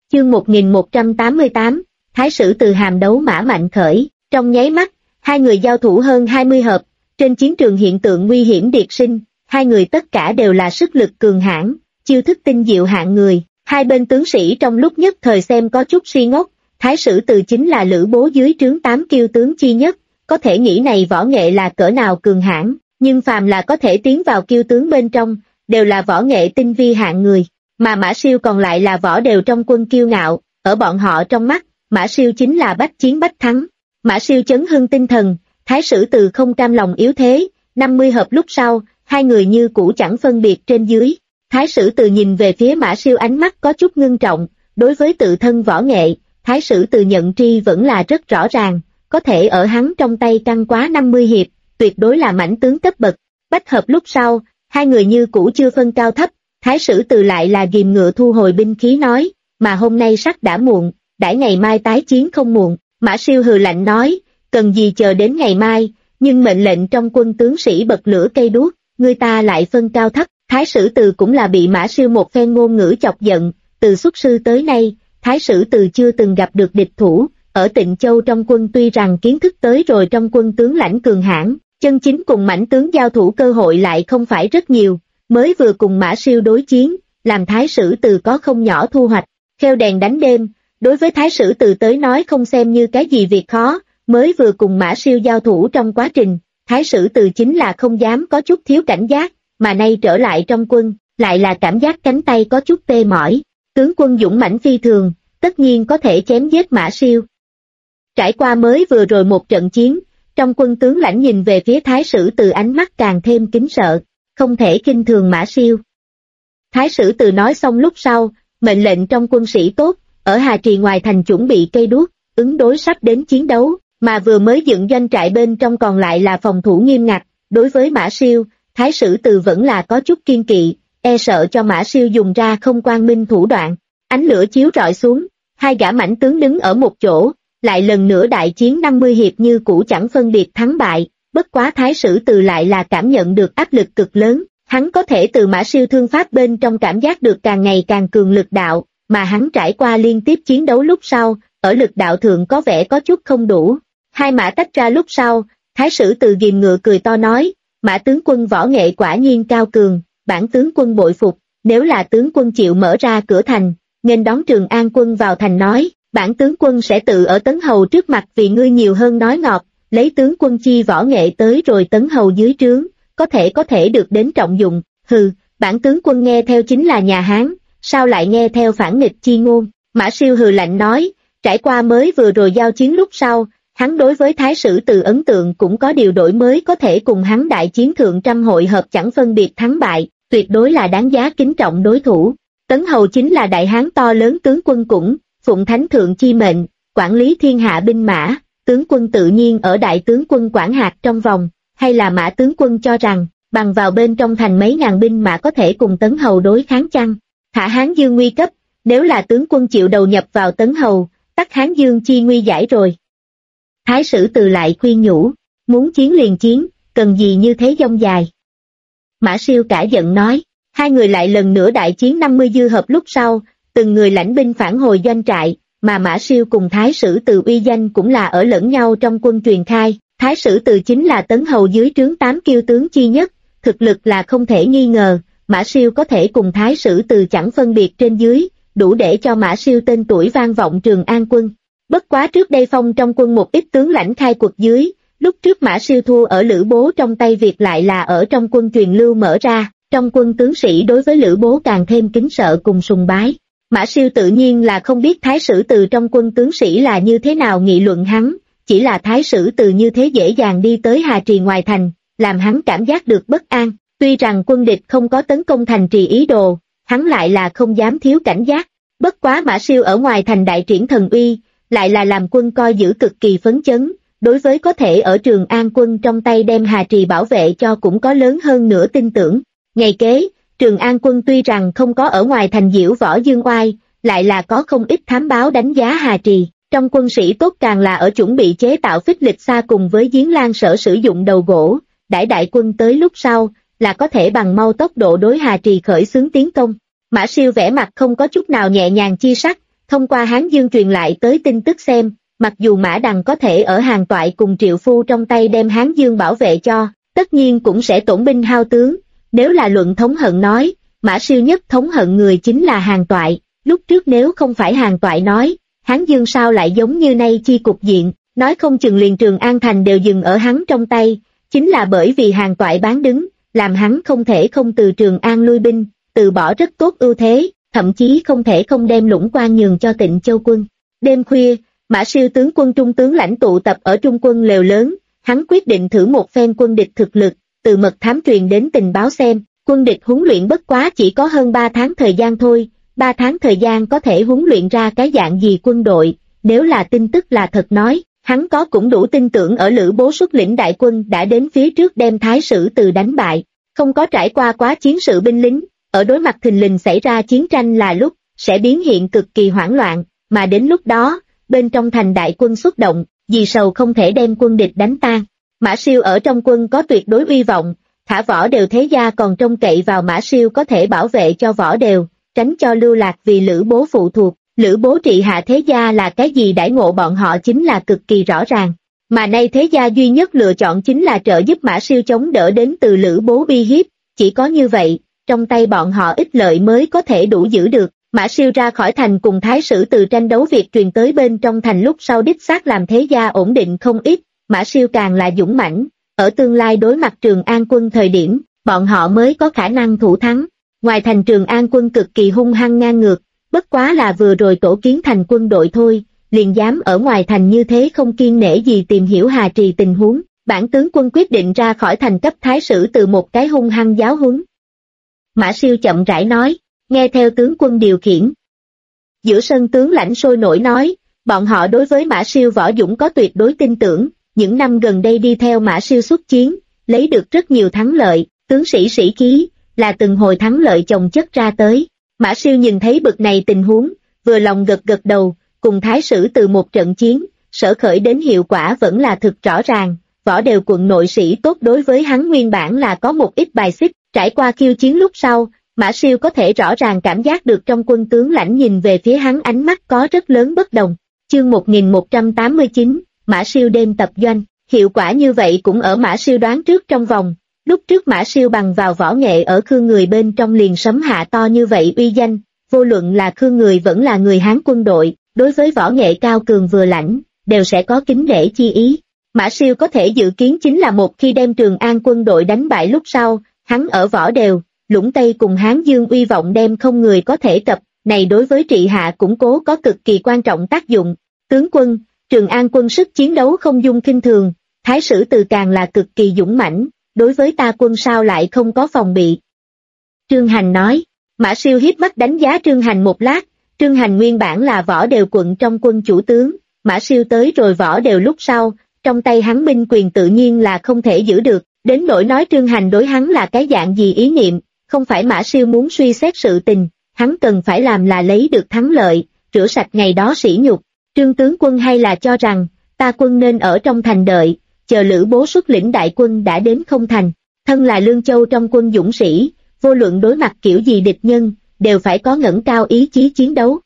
Chương 1188, Thái sử từ hàm đấu mã mạnh khởi, trong nháy mắt, hai người giao thủ hơn 20 hợp, trên chiến trường hiện tượng nguy hiểm điệt sinh, hai người tất cả đều là sức lực cường hãn, chiêu thức tinh diệu hạng người, hai bên tướng sĩ trong lúc nhất thời xem có chút si ngốc, Thái sử từ chính là Lữ Bố dưới trướng 8 kiêu tướng chi nhất, có thể nghĩ này võ nghệ là cỡ nào cường hãn, nhưng phàm là có thể tiến vào kiêu tướng bên trong, đều là võ nghệ tinh vi hạng người. Mà Mã Siêu còn lại là võ đều trong quân kiêu ngạo, ở bọn họ trong mắt, Mã Siêu chính là bách chiến bách thắng. Mã Siêu chấn hưng tinh thần, Thái sử từ không cam lòng yếu thế, 50 hợp lúc sau, hai người như cũ chẳng phân biệt trên dưới. Thái sử từ nhìn về phía Mã Siêu ánh mắt có chút ngưng trọng, đối với tự thân võ nghệ, Thái sử từ nhận tri vẫn là rất rõ ràng, có thể ở hắn trong tay căng quá 50 hiệp, tuyệt đối là mãnh tướng cấp bậc. Bách hợp lúc sau, hai người như cũ chưa phân cao thấp. Thái sử từ lại là ghìm ngựa thu hồi binh khí nói, mà hôm nay sắc đã muộn, đãi ngày mai tái chiến không muộn. Mã Siêu hừ lạnh nói, cần gì chờ đến ngày mai, nhưng mệnh lệnh trong quân tướng sĩ bật lửa cây đuốc, người ta lại phân cao thấp. Thái sử từ cũng là bị Mã Siêu một phen ngôn ngữ chọc giận, từ xuất sư tới nay, Thái sử từ chưa từng gặp được địch thủ, ở Tịnh Châu trong quân tuy rằng kiến thức tới rồi trong quân tướng lãnh cường hãn, chân chính cùng mãnh tướng giao thủ cơ hội lại không phải rất nhiều. Mới vừa cùng Mã Siêu đối chiến, làm Thái sử từ có không nhỏ thu hoạch, kheo đèn đánh đêm, đối với Thái sử từ tới nói không xem như cái gì việc khó, mới vừa cùng Mã Siêu giao thủ trong quá trình, Thái sử từ chính là không dám có chút thiếu cảnh giác, mà nay trở lại trong quân, lại là cảm giác cánh tay có chút tê mỏi, tướng quân dũng mãnh phi thường, tất nhiên có thể chém giết Mã Siêu. Trải qua mới vừa rồi một trận chiến, trong quân tướng lãnh nhìn về phía Thái sử từ ánh mắt càng thêm kính sợ. Không thể khinh thường Mã Siêu. Thái sử từ nói xong lúc sau, mệnh lệnh trong quân sĩ tốt, ở Hà Trì ngoài thành chuẩn bị cây đuốc, ứng đối sắp đến chiến đấu, mà vừa mới dựng doanh trại bên trong còn lại là phòng thủ nghiêm ngặt. Đối với Mã Siêu, Thái sử từ vẫn là có chút kiên kỵ, e sợ cho Mã Siêu dùng ra không quang minh thủ đoạn. Ánh lửa chiếu rọi xuống, hai gã mãnh tướng đứng ở một chỗ, lại lần nữa đại chiến 50 hiệp như cũ chẳng phân biệt thắng bại. Bất quá Thái sử từ lại là cảm nhận được áp lực cực lớn, hắn có thể từ Mã Siêu thương pháp bên trong cảm giác được càng ngày càng cường lực đạo, mà hắn trải qua liên tiếp chiến đấu lúc sau, ở lực đạo thượng có vẻ có chút không đủ. Hai mã tách ra lúc sau, Thái sử từ ghìm ngựa cười to nói, Mã tướng quân võ nghệ quả nhiên cao cường, bản tướng quân bội phục, nếu là tướng quân chịu mở ra cửa thành, nên đón Trường An quân vào thành nói, bản tướng quân sẽ tự ở Tấn Hầu trước mặt vì ngươi nhiều hơn nói ngọt. Lấy tướng quân chi võ nghệ tới rồi Tấn Hầu dưới trướng, có thể được đến trọng dụng. Hừ, bản tướng quân nghe theo chính là nhà Hán, sao lại nghe theo phản nghịch chi ngôn. Mã Siêu hừ lạnh nói, trải qua mới vừa rồi giao chiến lúc sau, hắn đối với Thái sử từ ấn tượng cũng có điều đổi mới, có thể cùng hắn đại chiến thượng trăm hội hợp chẳng phân biệt thắng bại, tuyệt đối là đáng giá kính trọng đối thủ. Tấn Hầu chính là đại hán to lớn tướng quân cũng, phụng thánh thượng chi mệnh, quản lý thiên hạ binh mã. Tướng quân tự nhiên ở đại tướng quân quản hạt trong vòng, hay là Mã tướng quân cho rằng, bằng vào bên trong thành mấy ngàn binh mã có thể cùng Tấn Hầu đối kháng chăng? Thả Hán Dương nguy cấp, nếu là tướng quân chịu đầu nhập vào Tấn Hầu, tắc Hán Dương chi nguy giải rồi. Thái sử từ lại khuyên nhủ, muốn chiến liền chiến, cần gì như thế dông dài. Mã Siêu cả giận nói, hai người lại lần nữa đại chiến 50 dư hợp lúc sau, từng người lãnh binh phản hồi doanh trại. Mà Mã Siêu cùng Thái sử từ uy danh cũng là ở lẫn nhau trong quân truyền khai, Thái sử từ chính là Tấn Hầu dưới trướng 8 kiêu tướng chi nhất, thực lực là không thể nghi ngờ, Mã Siêu có thể cùng Thái sử từ chẳng phân biệt trên dưới, đủ để cho Mã Siêu tên tuổi vang vọng Trường An quân. Bất quá trước đây phong trong quân một ít tướng lãnh khai cuộc dưới, lúc trước Mã Siêu thua ở Lữ Bố trong tay việc lại là ở trong quân truyền lưu mở ra, trong quân tướng sĩ đối với Lữ Bố càng thêm kính sợ cùng sùng bái. Mã Siêu tự nhiên là không biết Thái sử từ trong quân tướng sĩ là như thế nào nghị luận hắn, chỉ là Thái sử từ như thế dễ dàng đi tới Hà Trì ngoài thành, làm hắn cảm giác được bất an. Tuy rằng quân địch không có tấn công thành trì ý đồ, hắn lại là không dám thiếu cảnh giác. Bất quá Mã Siêu ở ngoài thành đại triển thần uy, lại là làm quân coi giữ cực kỳ phấn chấn, đối với có thể ở Trường An quân trong tay đem Hà Trì bảo vệ cho cũng có lớn hơn nữa tin tưởng. Ngày kế, Trường An quân tuy rằng không có ở ngoài thành diễu võ dương oai, lại là có không ít thám báo đánh giá Hà Trì. Trong quân sĩ tốt càng là ở chuẩn bị chế tạo phích lịch xa cùng với Giếng Lan Sở sử dụng đầu gỗ, đãi đại quân tới lúc sau, là có thể bằng mau tốc độ đối Hà Trì khởi xướng tiến công. Mã Siêu vẻ mặt không có chút nào nhẹ nhàng chi sắc, Thông qua Hán Dương truyền lại tới tin tức xem, mặc dù Mã Đằng có thể ở Hàn Toại cùng Triệu Phu trong tay đem Hán Dương bảo vệ cho, tất nhiên cũng sẽ tổn binh hao tướng. Nếu là luận thống hận nói, Mã Siêu nhất thống hận người chính là Hàn Toại. Lúc trước nếu không phải Hàn Toại nói, Hán Dương sao lại giống như nay chi cục diện, nói không chừng liền Trường An Thành đều dừng ở hắn trong tay, chính là bởi vì Hàn Toại bán đứng, làm hắn không thể không từ Trường An lui binh, từ bỏ rất tốt ưu thế, thậm chí không thể không đem Lũng Quan nhường cho Tịnh Châu quân. Đêm khuya, Mã Siêu tướng quân trung tướng lãnh tụ tập ở trung quân lều lớn, hắn quyết định thử một phen quân địch thực lực, từ mật thám truyền đến tình báo xem, quân địch huấn luyện bất quá chỉ có hơn 3 tháng thời gian thôi, 3 tháng thời gian có thể huấn luyện ra cái dạng gì quân đội, nếu là tin tức là thật nói, hắn có cũng đủ tin tưởng ở Lữ Bố xuất lĩnh đại quân đã đến phía trước đem Thái Sử Từ đánh bại, không có trải qua quá chiến sự binh lính, ở đối mặt thình lình xảy ra chiến tranh là lúc, sẽ biến hiện cực kỳ hoảng loạn, mà đến lúc đó, bên trong thành đại quân xuất động, vì sầu không thể đem quân địch đánh tan. Mã Siêu ở trong quân có tuyệt đối uy vọng, thả Võ Đều thế gia còn trông cậy vào Mã Siêu có thể bảo vệ cho Võ Đều, tránh cho lưu lạc vì Lữ Bố phụ thuộc. Lữ Bố trị hạ thế gia là cái gì đãi ngộ bọn họ chính là cực kỳ rõ ràng, mà nay thế gia duy nhất lựa chọn chính là trợ giúp Mã Siêu chống đỡ đến từ Lữ Bố uy hiếp, chỉ có như vậy, trong tay bọn họ ích lợi mới có thể đủ giữ được. Mã Siêu ra khỏi thành cùng Thái Sử Từ tranh đấu việc truyền tới bên trong thành lúc sau đích xác làm thế gia ổn định không ít, Mã Siêu càng là dũng mãnh, ở tương lai đối mặt Trường An quân thời điểm, bọn họ mới có khả năng thủ thắng. Ngoài thành Trường An quân cực kỳ hung hăng ngang ngược, bất quá là vừa rồi tổ kiến thành quân đội thôi, liền dám ở ngoài thành như thế không kiêng nể gì tìm hiểu Hà Trì tình huống, bản tướng quân quyết định ra khỏi thành cấp Thái Sử Từ một cái hung hăng giáo huấn. Mã Siêu chậm rãi nói, nghe theo tướng quân điều khiển. Giữa sân tướng lãnh sôi nổi nói, bọn họ đối với Mã Siêu võ dũng có tuyệt đối tin tưởng, những năm gần đây đi theo Mã Siêu xuất chiến, lấy được rất nhiều thắng lợi, tướng sĩ sĩ khí, là từng hồi thắng lợi chồng chất ra tới. Mã Siêu nhìn thấy bực này tình huống, vừa lòng gật gật đầu, cùng Thái Sử Từ một trận chiến, sở khởi đến hiệu quả vẫn là thực rõ ràng, Võ Đều quận nội sĩ tốt đối với hắn nguyên bản là có một ít bài xích, trải qua khiêu chiến lúc sau, Mã Siêu có thể rõ ràng cảm giác được trong quân tướng lãnh nhìn về phía hắn ánh mắt có rất lớn bất đồng. Chương 1189, Mã Siêu đêm tập doanh, hiệu quả như vậy cũng ở Mã Siêu đoán trước trong vòng. Lúc trước Mã Siêu bằng vào võ nghệ ở Khương người bên trong liền sấm hạ to như vậy uy danh, vô luận là Khương người vẫn là người Hán quân đội, đối với võ nghệ cao cường vừa lãnh, đều sẽ có kính nể chi ý. Mã Siêu có thể dự kiến chính là một khi đem Trường An quân đội đánh bại lúc sau, hắn ở Võ Đều, Lũng Tây cùng Hán Dương uy vọng đem không người có thể cập, này đối với trị hạ củng cố có cực kỳ quan trọng tác dụng. Tướng quân, Trường An quân sức chiến đấu không dung khinh thường, Thái Sử Từ càng là cực kỳ dũng mãnh, đối với ta quân sao lại không có phòng bị. Trương Hành nói, Mã Siêu hiếp mắt đánh giá Trương Hành một lát, Trương Hành nguyên bản là Võ Đều quận trong quân chủ tướng, Mã Siêu tới rồi Võ Đều lúc sau, trong tay hắn binh quyền tự nhiên là không thể giữ được, đến nỗi nói Trương Hành đối hắn là cái dạng gì ý niệm, không phải Mã Siêu muốn suy xét sự tình, hắn cần phải làm là lấy được thắng lợi, rửa sạch ngày đó sỉ nhục. Trương tướng quân hay là cho rằng, ta quân nên ở trong thành đợi, chờ Lữ Bố xuất lĩnh đại quân đã đến không thành, thân là Lương Châu trong quân dũng sĩ, vô luận đối mặt kiểu gì địch nhân, đều phải có ngẩng cao ý chí chiến đấu.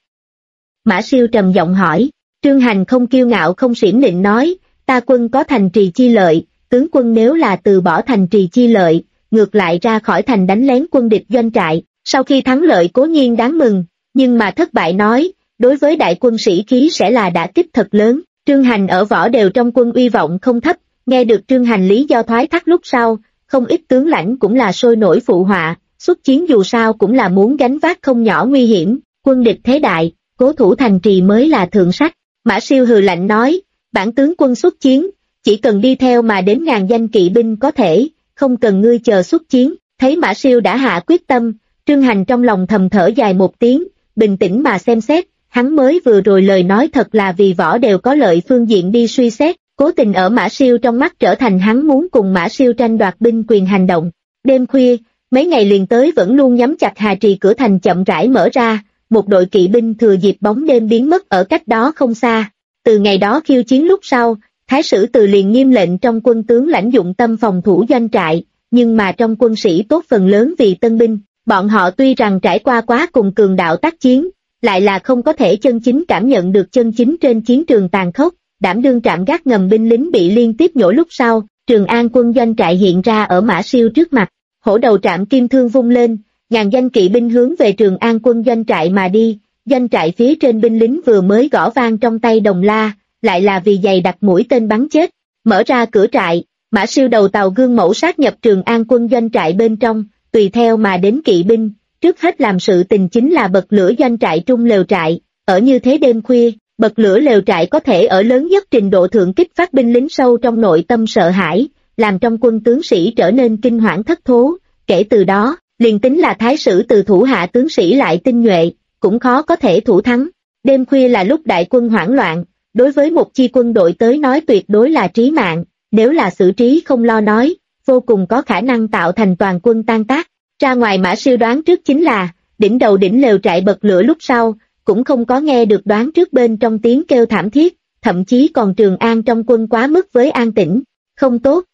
Mã Siêu trầm giọng hỏi, Trương Hành không kiêu ngạo không xiểm nịnh nói, ta quân có thành trì chi lợi, tướng quân nếu là từ bỏ thành trì chi lợi, ngược lại ra khỏi thành đánh lén quân địch doanh trại, sau khi thắng lợi cố nhiên đáng mừng, nhưng mà thất bại nói, đối với đại quân sĩ khí sẽ là đả kích thật lớn. Trương Hành ở Võ Đều trong quân uy vọng không thấp, nghe được Trương Hành lý do thoái thác lúc sau, không ít tướng lãnh cũng là sôi nổi phụ họa, xuất chiến dù sao cũng là muốn gánh vác không nhỏ nguy hiểm, quân địch thế đại, cố thủ thành trì mới là thượng sách. Mã Siêu hừ lạnh nói, bản tướng quân xuất chiến, chỉ cần đi theo mà đến ngàn danh kỵ binh có thể, không cần ngươi chờ xuất chiến. Thấy Mã Siêu đã hạ quyết tâm, Trương Hành trong lòng thầm thở dài một tiếng, bình tĩnh mà xem xét, hắn mới vừa rồi lời nói thật là vì Võ Đều có lợi phương diện đi suy xét, cố tình ở Mã Siêu trong mắt trở thành hắn muốn cùng Mã Siêu tranh đoạt binh quyền hành động. Đêm khuya, mấy ngày liền tới vẫn luôn nhắm chặt Hà Trì cửa thành chậm rãi mở ra, một đội kỵ binh thừa dịp bóng đêm biến mất ở cách đó không xa. Từ ngày đó khiêu chiến lúc sau, Thái Sử Từ liền nghiêm lệnh trong quân tướng lãnh dụng tâm phòng thủ doanh trại, nhưng mà trong quân sĩ tốt phần lớn vì tân binh, bọn họ tuy rằng trải qua quá cùng cường đạo tác chiến, lại là không có thể chân chính cảm nhận được chân chính trên chiến trường tàn khốc, đảm đương trạm gác ngầm binh lính bị liên tiếp nhổ lúc sau, Trường An quân doanh trại hiện ra ở Mã Siêu trước mặt, hổ đầu trạm kim thương vung lên, ngàn danh kỵ binh hướng về Trường An quân doanh trại mà đi, doanh trại phía trên binh lính vừa mới gõ vang trong tay đồng la, lại là vì giày đặt mũi tên bắn chết, mở ra cửa trại, Mã Siêu đầu tàu gương mẫu sát nhập Trường An quân doanh trại bên trong, tùy theo mà đến kỵ binh, trước hết làm sự tình chính là bật lửa doanh trại trung lều trại, ở như thế đêm khuya, bật lửa lều trại có thể ở lớn nhất trình độ thượng kích phát binh lính sâu trong nội tâm sợ hãi, làm trong quân tướng sĩ trở nên kinh hoảng thất thố, kể từ đó, liền tính là thái sử từ thủ hạ tướng sĩ lại tinh nhuệ, cũng khó có thể thủ thắng. Đêm khuya là lúc đại quân hoảng loạn, đối với một chi quân đội tới nói tuyệt đối là trí mạng, nếu là xử trí không lo nói, vô cùng có khả năng tạo thành toàn quân tan tác. Ra ngoài Mã Siêu đoán trước chính là, đỉnh đầu đỉnh lều trại bật lửa lúc sau, cũng không có nghe được đoán trước bên trong tiếng kêu thảm thiết, thậm chí còn Trường An trong quân quá mức với an tĩnh, không tốt.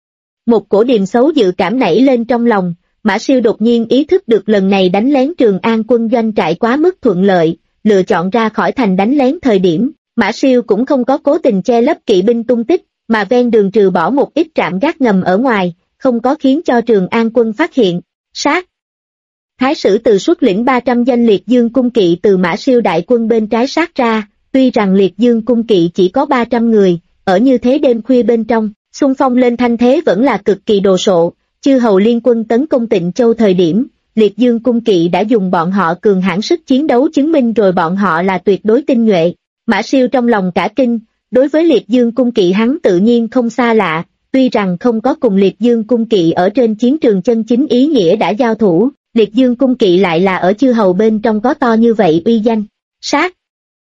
Một cổ điềm xấu dự cảm nảy lên trong lòng, Mã Siêu đột nhiên ý thức được lần này đánh lén Trường An quân doanh trại quá mức thuận lợi, lựa chọn ra khỏi thành đánh lén thời điểm, Mã Siêu cũng không có cố tình che lấp kỵ binh tung tích, mà ven đường trừ bỏ một ít trạm gác ngầm ở ngoài, không có khiến cho Trường An quân phát hiện. Sát. Thái sử từ xuất lĩnh 300 danh liệt dương cung kỵ từ Mã Siêu đại quân bên trái sát ra, tuy rằng liệt dương cung kỵ chỉ có 300 người, ở như thế đêm khuya bên trong, xung phong lên thanh thế vẫn là cực kỳ đồ sộ, chư hầu liên quân tấn công Tịnh Châu thời điểm, liệt dương cung kỵ đã dùng bọn họ cường hãn sức chiến đấu chứng minh rồi bọn họ là tuyệt đối tinh nhuệ. Mã Siêu trong lòng cả kinh, đối với liệt dương cung kỵ hắn tự nhiên không xa lạ, tuy rằng không có cùng liệt dương cung kỵ ở trên chiến trường chân chính ý nghĩa đã giao thủ, liệt dương cung kỵ lại là ở chư hầu bên trong có to như vậy uy danh. Sát.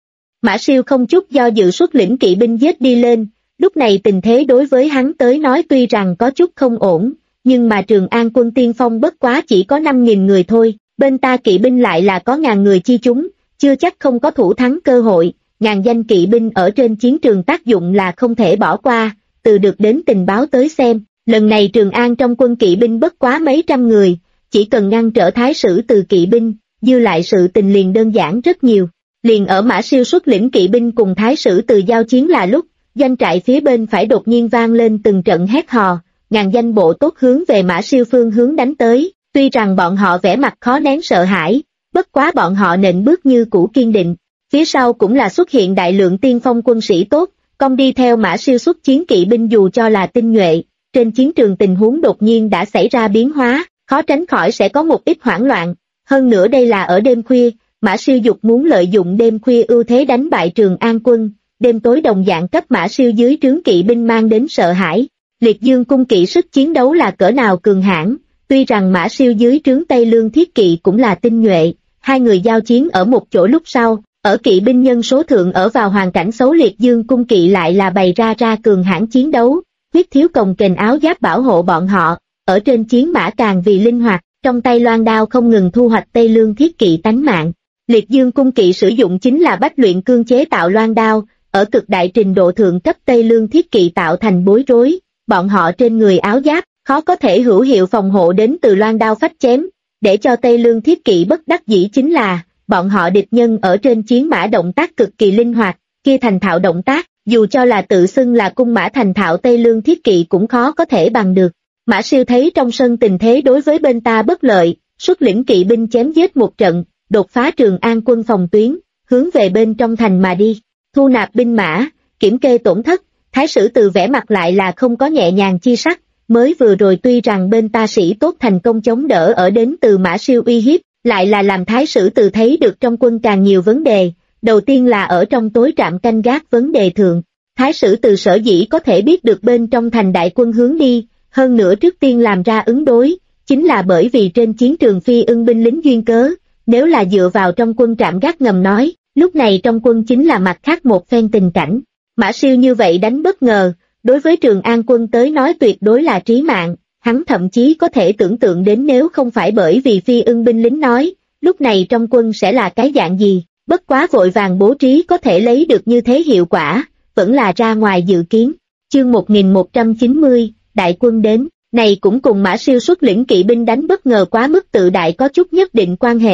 Mã Siêu không chút do dự xuất lĩnh kỵ binh giết đi lên, lúc này tình thế đối với hắn tới nói tuy rằng có chút không ổn, nhưng mà Trường An quân tiên phong bất quá chỉ có 5.000 người thôi, bên ta kỵ binh lại là có ngàn người chi chúng, chưa chắc không có thủ thắng cơ hội, ngàn danh kỵ binh ở trên chiến trường tác dụng là không thể bỏ qua, từ được đến tình báo tới xem, lần này Trường An trong quân kỵ binh bất quá mấy trăm người, chỉ cần ngăn trở thái sử từ kỵ binh, dư lại sự tình liền đơn giản rất nhiều. Liền ở Mã Siêu xuất lĩnh kỵ binh cùng thái sử từ giao chiến là lúc, doanh trại phía bên phải đột nhiên vang lên từng trận hét hò, ngàn danh bộ tốt hướng về Mã Siêu phương hướng đánh tới, tuy rằng bọn họ vẻ mặt khó nén sợ hãi, bất quá bọn họ nện bước như cũ kiên định, phía sau cũng là xuất hiện đại lượng tiên phong quân sĩ tốt, công đi theo Mã Siêu xuất chiến kỵ binh dù cho là tinh nhuệ, trên chiến trường tình huống đột nhiên đã xảy ra biến hóa, khó tránh khỏi sẽ có một ít hoảng loạn, hơn nữa đây là ở đêm khuya, Mã Siêu dục muốn lợi dụng đêm khuya ưu thế đánh bại Trường An quân, đêm tối đồng dạng cấp Mã Siêu dưới trướng kỵ binh mang đến sợ hãi. Liệt dương cung kỵ sức chiến đấu là cỡ nào cường hãn, tuy rằng Mã Siêu dưới trướng Tây Lương thiết kỵ cũng là tinh nhuệ, hai người giao chiến ở một chỗ lúc sau, ở kỵ binh nhân số thượng ở vào hoàn cảnh xấu liệt dương cung kỵ lại là bày ra cường hãn chiến đấu, huyết thiếu cồng kềnh áo giáp bảo hộ bọn họ, ở trên chiến mã càng vì linh hoạt, trong tay loan đao không ngừng thu hoạch Tây Lương thiết kỵ tánh mạng. Liệt dương cung kỵ sử dụng chính là bách luyện cương chế tạo loan đao, ở cực đại trình độ thượng cấp Tây Lương thiết kỵ tạo thành bối rối, bọn họ trên người áo giáp, khó có thể hữu hiệu phòng hộ đến từ loan đao phách chém, để cho Tây Lương thiết kỵ bất đắc dĩ chính là, bọn họ địch nhân ở trên chiến mã động tác cực kỳ linh hoạt, kia thành thạo động tác, dù cho là tự xưng là cung mã thành thạo Tây Lương thiết kỵ cũng khó có thể bằng được. Mã Siêu thấy trong sân tình thế đối với bên ta bất lợi, xuất lĩnh kỵ binh chém giết một trận, đột phá Trường An quân phòng tuyến, hướng về bên trong thành mà đi, thu nạp binh mã, kiểm kê tổn thất, thái sử từ vẻ mặt lại là không có nhẹ nhàng chi sắc, mới vừa rồi tuy rằng bên ta sĩ tốt thành công chống đỡ ở đến từ Mã Siêu uy hiếp, lại là làm thái sử từ thấy được trong quân càng nhiều vấn đề, đầu tiên là ở trong tối trạm canh gác vấn đề thượng, thái sử từ sở dĩ có thể biết được bên trong thành đại quân hướng đi, hơn nữa trước tiên làm ra ứng đối, chính là bởi vì trên chiến trường phi ưng binh lính duyên cớ, nếu là dựa vào trong quân trạm gác ngầm nói, lúc này trong quân chính là mặt khác một phen tình cảnh. Mã Siêu như vậy đánh bất ngờ, đối với Trường An quân tới nói tuyệt đối là trí mạng, hắn thậm chí có thể tưởng tượng đến nếu không phải bởi vì phi ưng binh lính nói, lúc này trong quân sẽ là cái dạng gì, bất quá vội vàng bố trí có thể lấy được như thế hiệu quả, vẫn là ra ngoài dự kiến. Chương 1190, đại quân đến, này cũng cùng Mã Siêu xuất lĩnh kỵ binh đánh bất ngờ quá mức tự đại có chút nhất định quan hệ,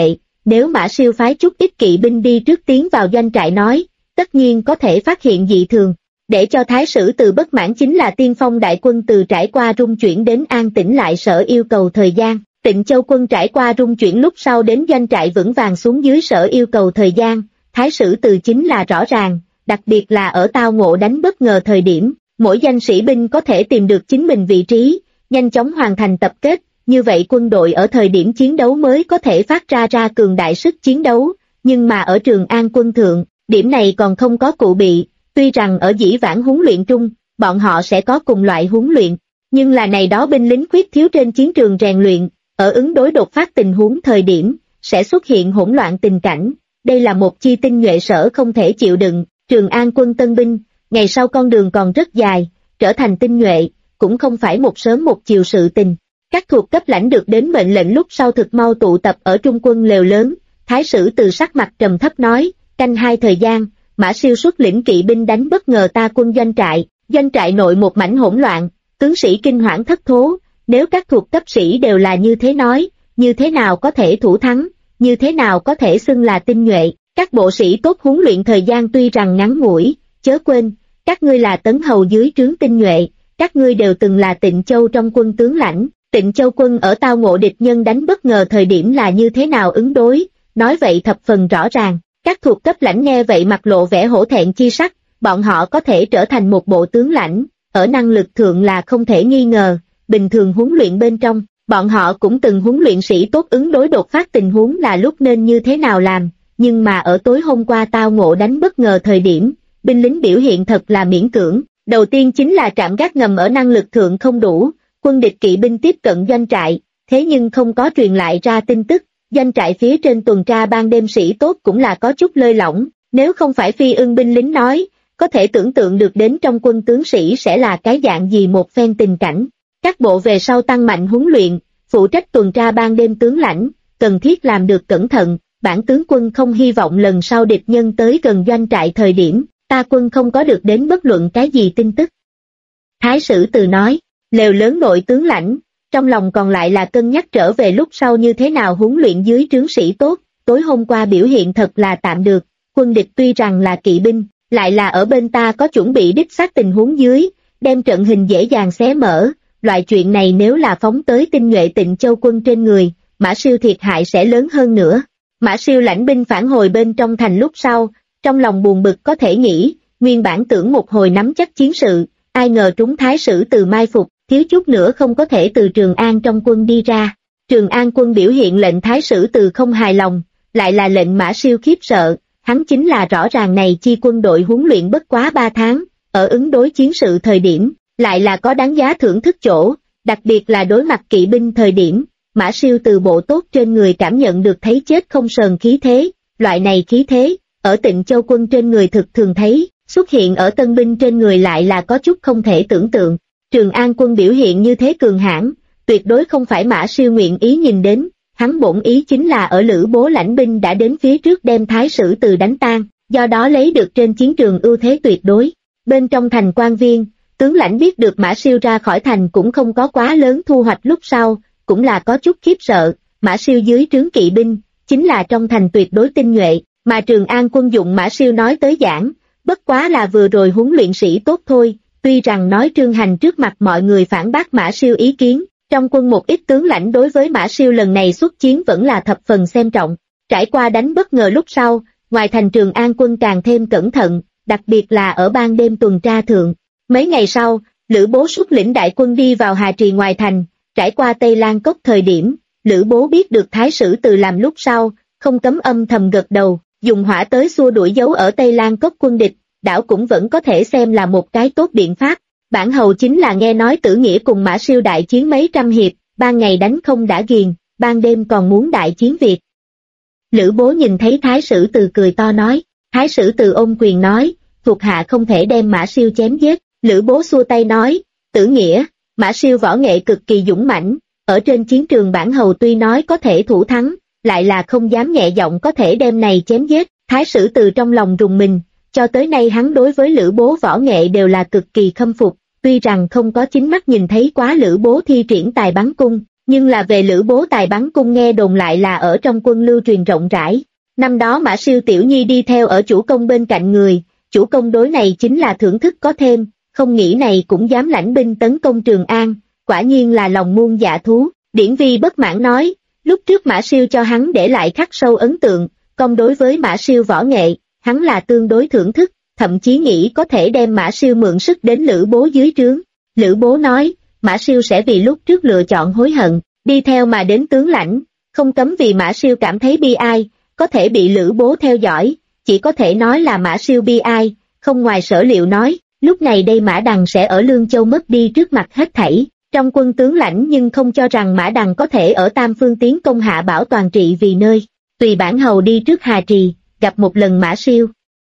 nếu Mã Siêu phái chút ít kỵ binh đi trước tiến vào doanh trại nói, tất nhiên có thể phát hiện dị thường. Để cho Thái sử Từ bất mãn chính là tiên phong đại quân từ trải qua rung chuyển đến an tĩnh lại sở yêu cầu thời gian. Tịnh Châu quân trải qua rung chuyển lúc sau đến doanh trại vững vàng xuống dưới sở yêu cầu thời gian, Thái sử Từ chính là rõ ràng, đặc biệt là ở tao ngộ đánh bất ngờ thời điểm, mỗi danh sĩ binh có thể tìm được chính mình vị trí, nhanh chóng hoàn thành tập kết, như vậy quân đội ở thời điểm chiến đấu mới có thể phát ra cường đại sức chiến đấu, nhưng mà ở Trường An quân thượng, điểm này còn không có cụ bị, tuy rằng ở dĩ vãng huấn luyện trung, bọn họ sẽ có cùng loại huấn luyện, nhưng là này đó binh lính khuyết thiếu trên chiến trường rèn luyện, ở ứng đối đột phát tình huống thời điểm, sẽ xuất hiện hỗn loạn tình cảnh, đây là một chi tinh nhuệ sở không thể chịu đựng. Trường An quân tân binh, ngày sau con đường còn rất dài, trở thành tinh nhuệ, cũng không phải một sớm một chiều sự tình. Các thuộc cấp lãnh được đến mệnh lệnh lúc sau thực mau tụ tập ở trung quân lều lớn, Thái sử Từ sắc mặt trầm thấp nói, canh 2 thời gian, Mã Siêu xuất lĩnh kỵ binh đánh bất ngờ ta quân doanh trại nội một mảnh hỗn loạn, tướng sĩ kinh hoảng thất thố, nếu các thuộc cấp sĩ đều là như thế nói, như thế nào có thể thủ thắng, như thế nào có thể xưng là tinh nhuệ. Các bộ sĩ tốt huấn luyện thời gian tuy rằng ngắn ngủi, chớ quên, các ngươi là tấn hầu dưới trướng tinh nhuệ, các ngươi đều từng là Tịnh Châu trong quân tướng lãnh, Tịnh Châu quân ở tao ngộ địch nhân đánh bất ngờ thời điểm là như thế nào ứng đối, nói vậy thập phần rõ ràng, các thuộc cấp lãnh nghe vậy mặt lộ vẻ hổ thẹn chi sắc, bọn họ có thể trở thành một bộ tướng lãnh, ở năng lực thượng là không thể nghi ngờ, bình thường huấn luyện bên trong, bọn họ cũng từng huấn luyện sĩ tốt ứng đối đột phát tình huống là lúc nên như thế nào làm. Nhưng mà ở tối hôm qua tao ngộ đánh bất ngờ thời điểm, binh lính biểu hiện thật là miễn cưỡng. Đầu tiên chính là trạm gác ngầm ở năng lực thượng không đủ, quân địch kỵ binh tiếp cận doanh trại, thế nhưng không có truyền lại ra tin tức, doanh trại phía trên tuần tra ban đêm sĩ tốt cũng là có chút lơi lỏng, nếu không phải Phi Ưng binh lính nói, có thể tưởng tượng được đến trong quân tướng sĩ sẽ là cái dạng gì một phen tình cảnh. Các bộ về sau tăng mạnh huấn luyện, phụ trách tuần tra ban đêm tướng lãnh, cần thiết làm được cẩn thận. Bản tướng quân không hy vọng lần sau địch nhân tới gần doanh trại thời điểm, ta quân không có được đến bất luận cái gì tin tức. Thái sử Từ nói, lều lớn nội tướng lãnh, trong lòng còn lại là cân nhắc trở về lúc sau như thế nào huấn luyện dưới trướng sĩ tốt, tối hôm qua biểu hiện thật là tạm được, quân địch tuy rằng là kỵ binh, lại là ở bên ta có chuẩn bị đích xác tình huống dưới, đem trận hình dễ dàng xé mở, loại chuyện này nếu là phóng tới tinh nhuệ Tịnh Châu quân trên người, Mã Siêu thiệt hại sẽ lớn hơn nữa. Mã Siêu lãnh binh phản hồi bên trong thành lúc sau, trong lòng buồn bực có thể nghĩ, nguyên bản tưởng một hồi nắm chắc chiến sự, ai ngờ trúng Thái sử Từ mai phục, thiếu chút nữa không có thể từ Trường An trong quân đi ra. Trường An quân biểu hiện lệnh Thái sử Từ không hài lòng, lại là lệnh Mã Siêu khiếp sợ, hắn chính là rõ ràng này chi quân đội huấn luyện bất quá 3 tháng, ở ứng đối chiến sự thời điểm, lại là có đáng giá thưởng thức chỗ, đặc biệt là đối mặt kỵ binh thời điểm. Mã Siêu từ bộ tốt trên người cảm nhận được thấy chết không sờn khí thế, loại này khí thế, ở Tịnh Châu quân trên người thực thường thấy, xuất hiện ở tân binh trên người lại là có chút không thể tưởng tượng. Trường An quân biểu hiện như thế cường hãn, tuyệt đối không phải Mã Siêu nguyện ý nhìn đến, hắn bổn ý chính là ở Lữ Bố lãnh binh đã đến phía trước đem Thái sử Từ đánh tan, do đó lấy được trên chiến trường ưu thế tuyệt đối. Bên trong thành quan viên, tướng lãnh biết được Mã Siêu ra khỏi thành cũng không có quá lớn thu hoạch lúc sau, cũng là có chút khiếp sợ, Mã Siêu dưới trướng kỵ binh, chính là trong thành tuyệt đối tinh nhuệ, mà Trường An quân dụng Mã Siêu nói tới giảng, bất quá là vừa rồi huấn luyện sĩ tốt thôi, tuy rằng nói Trương Hành trước mặt mọi người phản bác Mã Siêu ý kiến, trong quân một ít tướng lãnh đối với Mã Siêu lần này xuất chiến vẫn là thập phần xem trọng, trải qua đánh bất ngờ lúc sau, ngoài thành Trường An quân càng thêm cẩn thận, đặc biệt là ở ban đêm tuần tra thượng. Mấy ngày sau, Lữ Bố xuất lĩnh đại quân đi vào Hà Trì ngoài thành, trải qua Tây Lan Cốc thời điểm, Lữ Bố biết được Thái sử Từ làm lúc sau, không cấm âm thầm gật đầu, dùng hỏa tới xua đuổi dấu ở Tây Lan Cốc quân địch, đảo cũng vẫn có thể xem là một cái tốt biện pháp. Bản hầu chính là nghe nói Tử Nghĩa cùng Mã Siêu đại chiến mấy trăm hiệp, ban ngày đánh không đã ghiền, ban đêm còn muốn đại chiến Việt. Lữ Bố nhìn thấy Thái sử Từ cười to nói, Thái sử Từ ôm quyền nói, thuộc hạ không thể đem Mã Siêu chém giết. Lữ Bố xua tay nói, Tử Nghĩa, Mã Siêu võ nghệ cực kỳ dũng mãnh, ở trên chiến trường bản hầu tuy nói có thể thủ thắng, lại là không dám nhẹ giọng có thể đem này chém giết. Thái sử Từ trong lòng rùng mình, cho tới nay hắn đối với Lữ Bố võ nghệ đều là cực kỳ khâm phục, tuy rằng không có chính mắt nhìn thấy quá Lữ Bố thi triển tài bắn cung, nhưng là về Lữ Bố tài bắn cung nghe đồn lại là ở trong quân lưu truyền rộng rãi. Năm đó Mã Siêu tiểu nhi đi theo ở chủ công bên cạnh người, chủ công đối này chính là thưởng thức có thêm, không nghĩ này cũng dám lãnh binh tấn công Trường An, quả nhiên là lòng muôn dạ thú. Điển Vi bất mãn nói, lúc trước Mã Siêu cho hắn để lại khắc sâu ấn tượng, công đối với Mã Siêu võ nghệ, hắn là tương đối thưởng thức, thậm chí nghĩ có thể đem Mã Siêu mượn sức đến Lữ Bố dưới trướng. Lữ Bố nói, Mã Siêu sẽ vì lúc trước lựa chọn hối hận, đi theo mà đến tướng lãnh, không cấm vì Mã Siêu cảm thấy bi ai, có thể bị Lữ Bố theo dõi, chỉ có thể nói là Mã Siêu bi ai, không ngoài sở liệu nói, lúc này đây Mã Đằng sẽ ở Lương Châu mất đi trước mặt hết thảy, trong quân tướng lãnh nhưng không cho rằng Mã Đằng có thể ở Tam Phương tiến công hạ bảo toàn trị vì nơi, tùy bản hầu đi trước Hà Trì, gặp một lần Mã Siêu.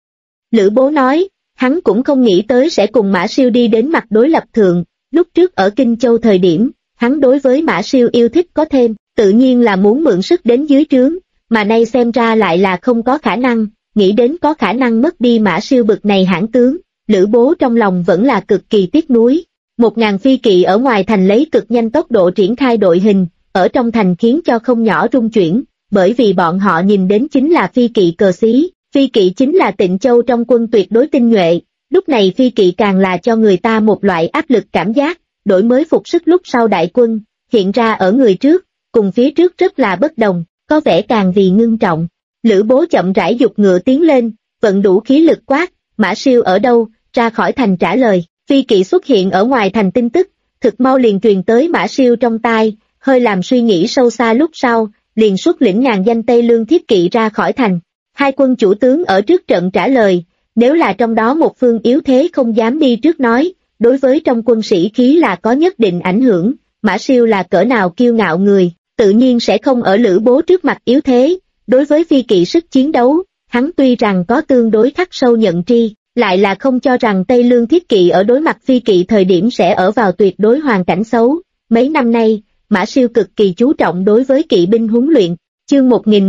Lữ Bố nói, hắn cũng không nghĩ tới sẽ cùng Mã Siêu đi đến mặt đối lập thượng, lúc trước ở Kinh Châu thời điểm, hắn đối với Mã Siêu yêu thích có thêm, tự nhiên là muốn mượn sức đến dưới trướng, mà nay xem ra lại là không có khả năng, nghĩ đến có khả năng mất đi Mã Siêu bực này hãn tướng, Lữ Bố trong lòng vẫn là cực kỳ tiếc nuối. 1000 phi kỵ ở ngoài thành lấy cực nhanh tốc độ triển khai đội hình, ở trong thành khiến cho không nhỏ rung chuyển, bởi vì bọn họ nhìn đến chính là phi kỵ cờ xí, phi kỵ chính là Tịnh Châu trong quân tuyệt đối tinh nhuệ, lúc này phi kỵ càng là cho người ta một loại áp lực cảm giác, đổi mới phục sức lúc sau đại quân, hiện ra ở người trước, cùng phía trước rất là bất đồng, có vẻ càng vì ngưng trọng. Lữ Bố chậm rãi giục ngựa tiến lên, vận đủ khí lực quát, Mã Siêu ở đâu, ra khỏi thành trả lời, phi kỵ xuất hiện ở ngoài thành tin tức, thực mau liền truyền tới Mã Siêu trong tai, hơi làm suy nghĩ sâu xa lúc sau, liền xuất lĩnh ngàn danh Tây Lương thiết kỵ ra khỏi thành. Hai quân chủ tướng ở trước trận trả lời, nếu là trong đó một phương yếu thế không dám đi trước nói, đối với trong quân sĩ khí là có nhất định ảnh hưởng, Mã Siêu là cỡ nào kiêu ngạo người, tự nhiên sẽ không ở Lữ Bố trước mặt yếu thế, đối với phi kỵ sức chiến đấu, hắn tuy rằng có tương đối khắc sâu nhận tri, lại là không cho rằng Tây Lương thiết kỵ ở đối mặt phi kỵ thời điểm sẽ ở vào tuyệt đối hoàn cảnh xấu. Mấy năm nay, Mã Siêu cực kỳ chú trọng đối với kỵ binh huấn luyện, chương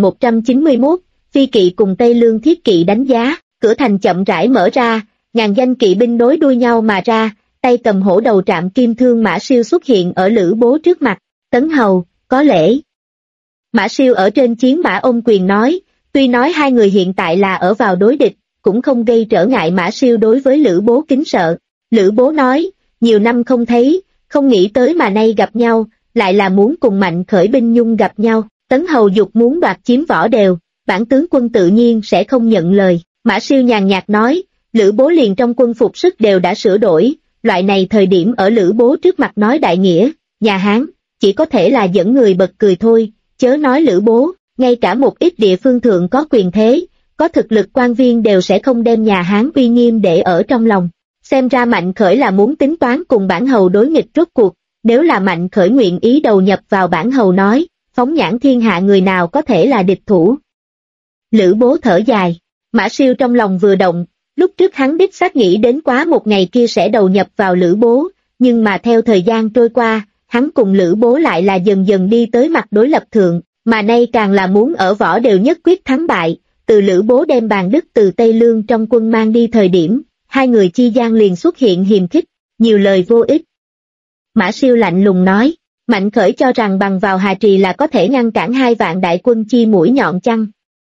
1191, phi kỵ cùng Tây Lương thiết kỵ đánh giá, cửa thành chậm rãi mở ra, ngàn danh kỵ binh nối đuôi nhau mà ra, tay cầm hổ đầu trạm kim thương Mã Siêu xuất hiện ở Lữ Bố trước mặt, Tấn Hầu, có lễ. Mã Siêu ở trên chiến mã ôm quyền nói, tuy nói hai người hiện tại là ở vào đối địch, cũng không gây trở ngại Mã Siêu đối với Lữ Bố kính sợ. Lữ Bố nói, nhiều năm không thấy, không nghĩ tới mà nay gặp nhau, lại là muốn cùng Mạnh Khởi binh nhung gặp nhau. Tấn Hầu dục muốn đoạt chiếm Võ Đều, bản tướng quân tự nhiên sẽ không nhận lời. Mã Siêu nhàn nhạt nói, Lữ Bố liền trong quân phục sức đều đã sửa đổi, loại này thời điểm ở Lữ Bố trước mặt nói đại nghĩa, nhà Hán, chỉ có thể là dẫn người bật cười thôi, chớ nói Lữ Bố, ngay cả một ít địa phương thượng có quyền thế, có thực lực quan viên đều sẽ không đem nhà Hán uy nghiêm để ở trong lòng. Xem ra Mạnh Khởi là muốn tính toán cùng bản hầu đối nghịch rốt cuộc, nếu là Mạnh Khởi nguyện ý đầu nhập vào bản hầu nói, phóng nhãn thiên hạ người nào có thể là địch thủ. Lữ Bố thở dài, Mã Siêu trong lòng vừa động, lúc trước hắn đích xác nghĩ đến quá một ngày kia sẽ đầu nhập vào Lữ Bố, nhưng mà theo thời gian trôi qua, hắn cùng Lữ Bố lại là dần dần đi tới mặt đối lập thượng, mà nay càng là muốn ở Võ Đều nhất quyết thắng bại, từ Lữ Bố đem Bàn Đức từ Tây Lương trong quân mang đi thời điểm, hai người chi gian liền xuất hiện hiềm khích, nhiều lời vô ích. Mã Siêu lạnh lùng nói, Mạnh Khởi cho rằng bằng vào Hà Trì là có thể ngăn cản 2 vạn đại quân chi mũi nhọn chăng?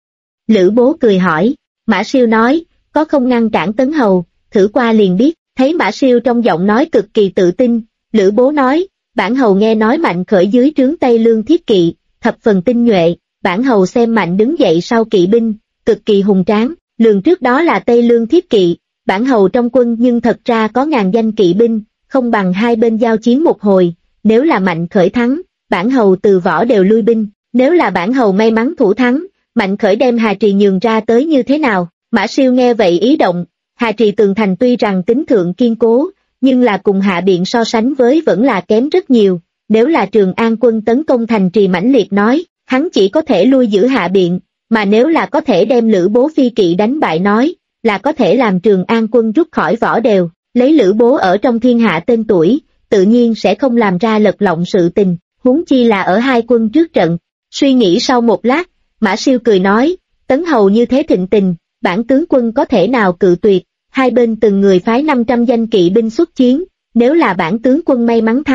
Lữ Bố cười hỏi, Mã Siêu nói, có không ngăn cản Tấn Hầu, thử qua liền biết, thấy Mã Siêu trong giọng nói cực kỳ tự tin, Lữ Bố nói, bản hầu nghe nói Mạnh Khởi dưới trướng Tây Lương thiết kỵ, thập phần tinh nhuệ, bản hầu xem Mạnh đứng dậy sau kỵ binh, cực kỳ hùng tráng, lường trước đó là Tây Lương thiết kỵ, bản hầu trong quân nhưng thật ra có ngàn danh kỵ binh, không bằng hai bên giao chiến một hồi, nếu là Mạnh Khởi thắng, bản hầu từ Võ Đều lui binh, nếu là bản hầu may mắn thủ thắng, Mạnh Khởi đem Hà Trì nhường ra tới như thế nào? Mã Siêu nghe vậy ý động, Hà Trì tường thành tuy rằng tính thượng kiên cố, nhưng là cùng Hạ Biện so sánh với vẫn là kém rất nhiều, nếu là Trường An quân tấn công thành trì mãnh liệt nói, hắn chỉ có thể lui giữ Hạ Biện, mà nếu là có thể đem Lữ Bố phi kỵ đánh bại nói, là có thể làm Trường An quân rút khỏi Võ Đều, lấy Lữ Bố ở trong thiên hạ tên tuổi, tự nhiên sẽ không làm ra lật lọng sự tình, huống chi là ở hai quân trước trận. Suy nghĩ sau một lát, Mã Siêu cười nói, Tấn Hầu như thế thịnh tình, bản tướng quân có thể nào cự tuyệt, hai bên từng người phái 500 danh kỵ binh xuất chiến, nếu là bản tướng quân may mắn thắng,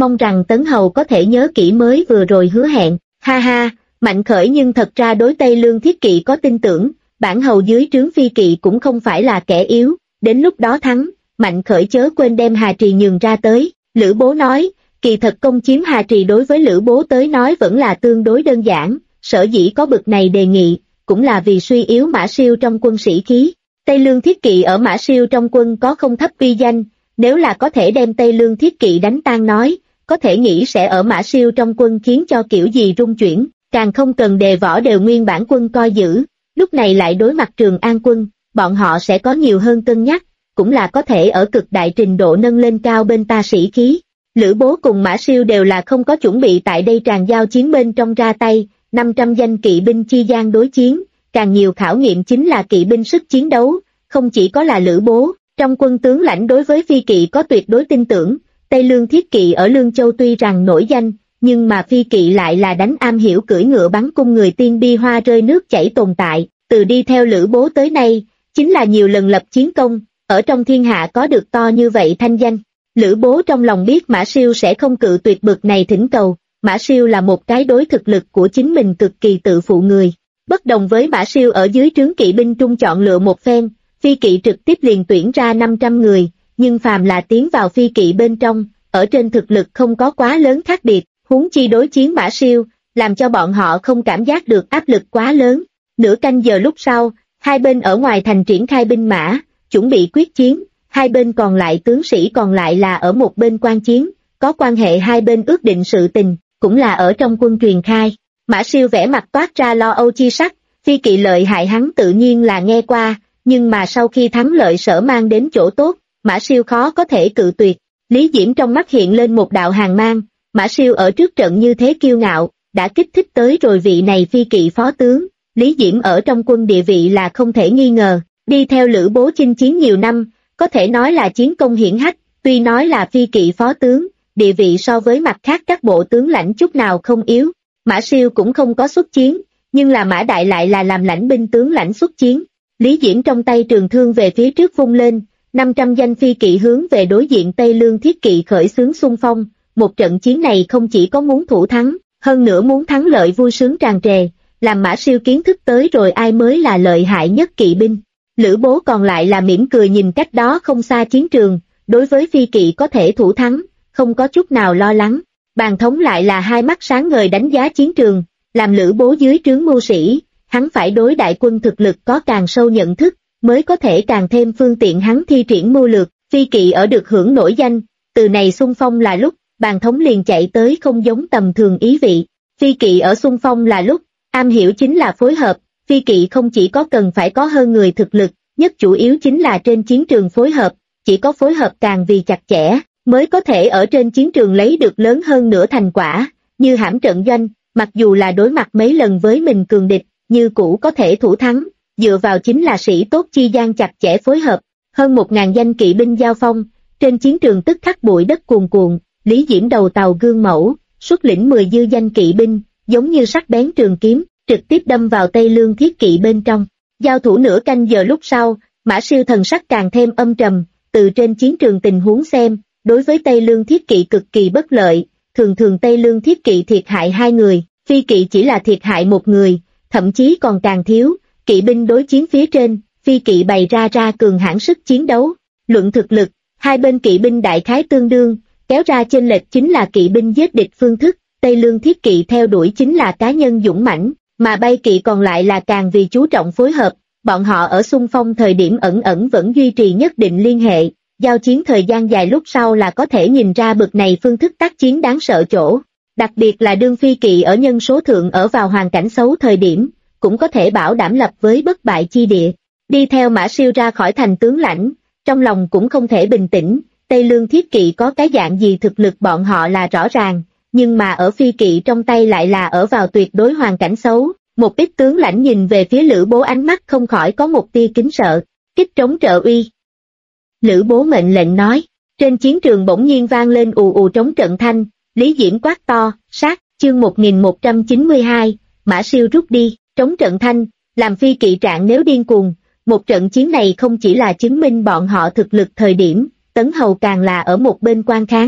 mong rằng Tấn Hầu có thể nhớ kỹ mới vừa rồi hứa hẹn. Ha ha, Mạnh Khởi nhưng thật ra đối Tây Lương Thiết Kỵ có tin tưởng, bản hầu dưới trướng Phi Kỵ cũng không phải là kẻ yếu, đến lúc đó thắng, Mạnh Khởi chớ quên đem Hà Trì nhường ra tới. Lữ Bố nói, kỳ thật công chiếm Hà Trì đối với Lữ Bố tới nói vẫn là tương đối đơn giản, sở dĩ có bực này đề nghị, cũng là vì suy yếu Mã Siêu trong quân sĩ khí. Tây Lương Thiết Kỵ ở Mã Siêu trong quân có không thấp uy danh, nếu là có thể đem Tây Lương Thiết Kỵ đánh tan nói, có thể nghĩ sẽ ở Mã Siêu trong quân khiến cho kiểu gì rung chuyển, càng không cần đề võ đều nguyên bản quân coi giữ, lúc này lại đối mặt Trường An quân, bọn họ sẽ có nhiều hơn cân nhắc, cũng là có thể ở cực đại trình độ nâng lên cao bên ta sĩ khí. Lữ Bố cùng Mã Siêu đều là không có chuẩn bị tại đây tràn giao chiến bên trong ra tay, 500 danh kỵ binh chi gian đối chiến, càng nhiều khảo nghiệm chính là kỵ binh sức chiến đấu, không chỉ có là Lữ Bố, trong quân tướng lãnh đối với Phi Kỵ có tuyệt đối tin tưởng. Tây Lương Thiết Kỵ ở Lương Châu tuy rằng nổi danh, nhưng mà Phi Kỵ lại là đánh am hiểu cưỡi ngựa bắn cung người tiên bi hoa rơi nước chảy tồn tại, từ đi theo Lữ Bố tới nay, chính là nhiều lần lập chiến công, ở trong thiên hạ có được to như vậy thanh danh. Lữ Bố trong lòng biết Mã Siêu sẽ không cự tuyệt bực này thỉnh cầu, Mã Siêu là một cái đối thực lực của chính mình cực kỳ tự phụ người. Bất đồng với Mã Siêu ở dưới trướng kỵ binh trung chọn lựa một phen, Phi Kỵ trực tiếp liền tuyển ra 500 người, nhưng phàm là tiến vào Phi Kỵ bên trong, ở trên thực lực không có quá lớn khác biệt, huống chi đối chiến Mã Siêu, làm cho bọn họ không cảm giác được áp lực quá lớn. Nửa canh giờ lúc sau, hai bên ở ngoài thành triển khai binh mã, chuẩn bị quyết chiến, hai bên còn lại tướng sĩ còn lại là ở một bên quan chiến, có quan hệ hai bên ước định sự tình, cũng là ở trong quân truyền khai. Mã Siêu vẻ mặt toát ra lo âu chi sắc, Phi Kỵ lợi hại hắn tự nhiên là nghe qua, nhưng mà sau khi thắng lợi sở mang đến chỗ tốt, Mã Siêu khó có thể cự tuyệt. Lý Diễm trong mắt hiện lên một đạo hàn mang, Mã Siêu ở trước trận như thế kiêu ngạo, đã kích thích tới rồi vị này Phi Kỵ phó tướng. Lý Diễm ở trong quân địa vị là không thể nghi ngờ, đi theo Lữ Bố chinh chiến nhiều năm, có thể nói là chiến công hiển hách, tuy nói là Phi Kỵ phó tướng, địa vị so với mặt khác các bộ tướng lãnh chút nào không yếu. Mã Siêu cũng không có xuất chiến, nhưng là Mã Đại lại là làm lãnh binh tướng lãnh xuất chiến. Lý Diễm trong tay trường thương về phía trước vung lên, 500 danh Phi Kỵ hướng về đối diện Tây Lương Thiết Kỵ khởi xướng xung phong. Một trận chiến này không chỉ có muốn thủ thắng, hơn nữa muốn thắng lợi vui sướng tràn trề, làm Mã Siêu kiến thức tới rồi ai mới là lợi hại nhất kỵ binh. Lữ Bố còn lại là mỉm cười nhìn cách đó không xa chiến trường, đối với Phi Kỵ có thể thủ thắng, không có chút nào lo lắng. Bàn Thống lại là hai mắt sáng ngời đánh giá chiến trường, làm Lữ Bố dưới trướng mưu sĩ, hắn phải đối đại quân thực lực có càng sâu nhận thức, mới có thể càng thêm phương tiện hắn thi triển mưu lược. Phi Kỵ ở được hưởng nổi danh, từ này xung phong là lúc, Bàn Thống liền chạy tới không giống tầm thường ý vị. Phi Kỵ ở xung phong là lúc, am hiểu chính là phối hợp, Phi Kỵ không chỉ có cần phải có hơn người thực lực, nhất chủ yếu chính là trên chiến trường phối hợp, chỉ có phối hợp càng vì chặt chẽ, mới có thể ở trên chiến trường lấy được lớn hơn nữa thành quả, như hãm trận doanh, mặc dù là đối mặt mấy lần với mình cường địch, như cũ có thể thủ thắng, dựa vào chính là sĩ tốt chi gian chặt chẽ phối hợp, hơn 1000 danh kỵ binh giao phong, trên chiến trường tức khắc bụi đất cuồn cuộn, Lý Diễm đầu tàu gương mẫu, xuất lĩnh 10 dư danh kỵ binh, giống như sắc bén trường kiếm, trực tiếp đâm vào Tây Lương Thiết Kỵ bên trong. Giao thủ nửa canh giờ lúc sau, Mã Siêu thần sắc càng thêm âm trầm, từ trên chiến trường tình huống xem, đối với Tây Lương Thiết Kỵ cực kỳ bất lợi, thường thường Tây Lương Thiết Kỵ thiệt hại 2 người, Phi Kỵ chỉ là thiệt hại 1 người, thậm chí còn càng thiếu, kỵ binh đối chiến phía trên, Phi Kỵ bày ra cường hãn sức chiến đấu. Luận thực lực, hai bên kỵ binh đại khái tương đương, kéo ra chênh lệch chính là kỵ binh giết địch phương thức, Tây Lương Thiết Kỵ theo đuổi chính là cá nhân dũng mãnh, mà Bay Kỵ còn lại là càng vì chú trọng phối hợp, bọn họ ở xung phong thời điểm ẩn vẫn duy trì nhất định liên hệ, giao chiến thời gian dài lúc sau là có thể nhìn ra bực này phương thức tác chiến đáng sợ chỗ, đặc biệt là đương Phi Kỵ ở nhân số thượng ở vào hoàn cảnh xấu thời điểm, cũng có thể bảo đảm lập với bất bại chi địa. Đi theo Mã Siêu ra khỏi thành tướng lãnh, trong lòng cũng không thể bình tĩnh, Tây Lương Thiết Kỵ có cái dạng gì thực lực bọn họ là rõ ràng, nhưng mà ở Phi Kỵ trong tay lại là ở vào tuyệt đối hoàn cảnh xấu. Một ít tướng lãnh nhìn về phía Lữ Bố ánh mắt không khỏi có một tia kính sợ, kích trống trợ uy. Lữ Bố mệnh lệnh nói, trên chiến trường bỗng nhiên vang lên ù ù trống trận thanh, Lý Diễm quát to, sát, chương 1192, Mã Siêu rút đi, trống trận thanh, làm Phi Kỵ trạng nếu điên cuồng, một trận chiến này không chỉ là chứng minh bọn họ thực lực thời điểm, Tấn Hầu càng là ở một bên quan kháng.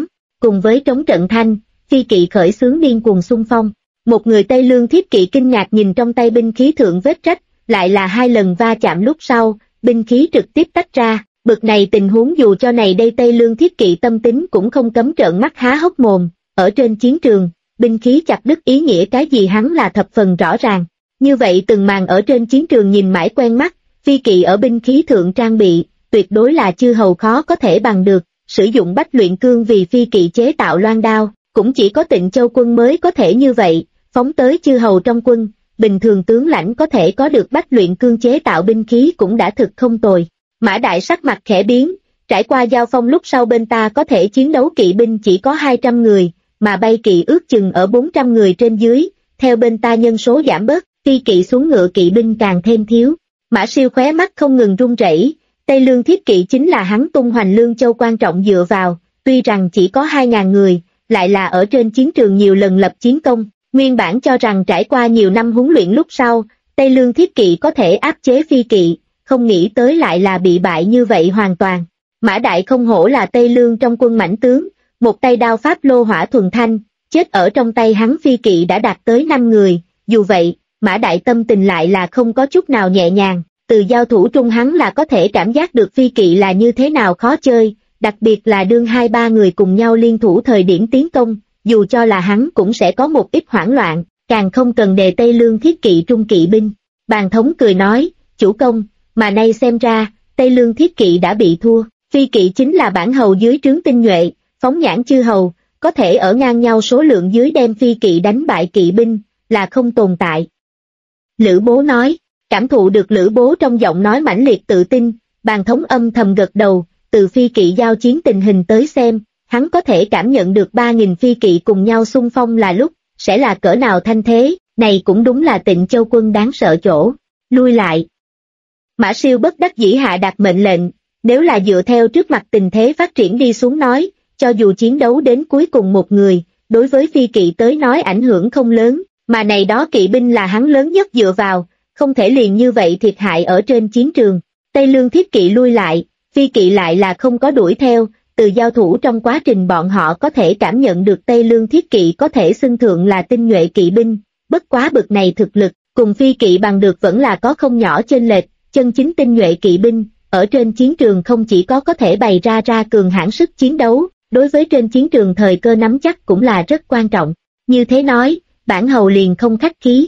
cùng với trống trận thanh, phi kỵ khởi xướng điên cuồng xung phong. Một người Tây Lương Thiết Kỵ kinh ngạc nhìn trong tay binh khí thượng vết rách, lại là 2 lần va chạm lúc sau, binh khí trực tiếp tách ra. Bực này tình huống dù cho này đây Tây Lương Thiết Kỵ tâm tính cũng không cấm trợn mắt há hốc mồm. Ở trên chiến trường, binh khí chặt đứt ý nghĩa cái gì hắn là thập phần rõ ràng. Như vậy từng màn ở trên chiến trường nhìn mãi quen mắt, phi kỵ ở binh khí thượng trang bị, tuyệt đối là chư hầu khó có thể bằng được. Sử dụng bách luyện cương vì phi kỵ chế tạo loan đao, cũng chỉ có Tịnh Châu quân mới có thể như vậy, phóng tới chư hầu trong quân, bình thường tướng lãnh có thể có được bách luyện cương chế tạo binh khí cũng đã thực không tồi. Mã Đại sắc mặt khẽ biến, trải qua giao phong lúc sau bên ta có thể chiến đấu kỵ binh chỉ có 200 người, mà bay kỵ ước chừng ở 400 người trên dưới, theo bên ta nhân số giảm bớt, phi kỵ xuống ngựa kỵ binh càng thêm thiếu. Mã Siêu khóe mắt không ngừng run rẩy. Tây Lương Thiết Kỵ chính là hắn tung hoành Lương Châu quan trọng dựa vào, tuy rằng chỉ có 2.000 người, lại là ở trên chiến trường nhiều lần lập chiến công. Nguyên bản cho rằng trải qua nhiều năm huấn luyện lúc sau, Tây Lương Thiết Kỵ có thể áp chế phi kỵ, không nghĩ tới lại là bị bại như vậy hoàn toàn. Mã Đại không hổ là Tây Lương trong quân mãnh tướng, một tay đao pháp lô hỏa thuần thanh, chết ở trong tay hắn phi kỵ đã đạt tới 5 người, dù vậy, Mã Đại tâm tình lại là không có chút nào nhẹ nhàng. Từ giao thủ trung hắn là có thể cảm giác được phi kỵ là như thế nào khó chơi, đặc biệt là đương 2-3 người cùng nhau liên thủ thời điểm tiến công, dù cho là hắn cũng sẽ có một ít hoảng loạn, càng không cần đề Tây Lương Thiết Kỵ trung kỵ binh. Bàn thống cười nói, chủ công, mà nay xem ra, Tây Lương Thiết Kỵ đã bị thua, phi kỵ chính là bản hầu dưới trướng tinh nhuệ, phóng nhãn chư hầu, có thể ở ngang nhau số lượng dưới đem phi kỵ đánh bại kỵ binh, là không tồn tại. Lữ Bố nói. Cảm thụ được Lữ Bố trong giọng nói mãnh liệt tự tin, Bàn thống âm thầm gật đầu, từ phi kỵ giao chiến tình hình tới xem, hắn có thể cảm nhận được 3.000 phi kỵ cùng nhau xung phong là lúc, sẽ là cỡ nào thanh thế, này cũng đúng là Tịnh Châu quân đáng sợ chỗ. Lui lại. Mã Siêu bất đắc dĩ hạ đạt mệnh lệnh, nếu là dựa theo trước mặt tình thế phát triển đi xuống nói, cho dù chiến đấu đến cuối cùng một người, đối với phi kỵ tới nói ảnh hưởng không lớn, mà này đó kỵ binh là hắn lớn nhất dựa vào, không thể liền như vậy thiệt hại ở trên chiến trường. Tây Lương Thiết Kỵ lui lại, phi kỵ lại là không có đuổi theo, từ giao thủ trong quá trình bọn họ có thể cảm nhận được Tây Lương Thiết Kỵ có thể xưng thượng là tinh nhuệ kỵ binh, bất quá bực này thực lực, cùng phi kỵ bằng được vẫn là có không nhỏ chênh lệch, chân chính tinh nhuệ kỵ binh, ở trên chiến trường không chỉ có thể bày ra cường hãn sức chiến đấu, đối với trên chiến trường thời cơ nắm chắc cũng là rất quan trọng. Như thế nói, bản hầu liền không khách khí.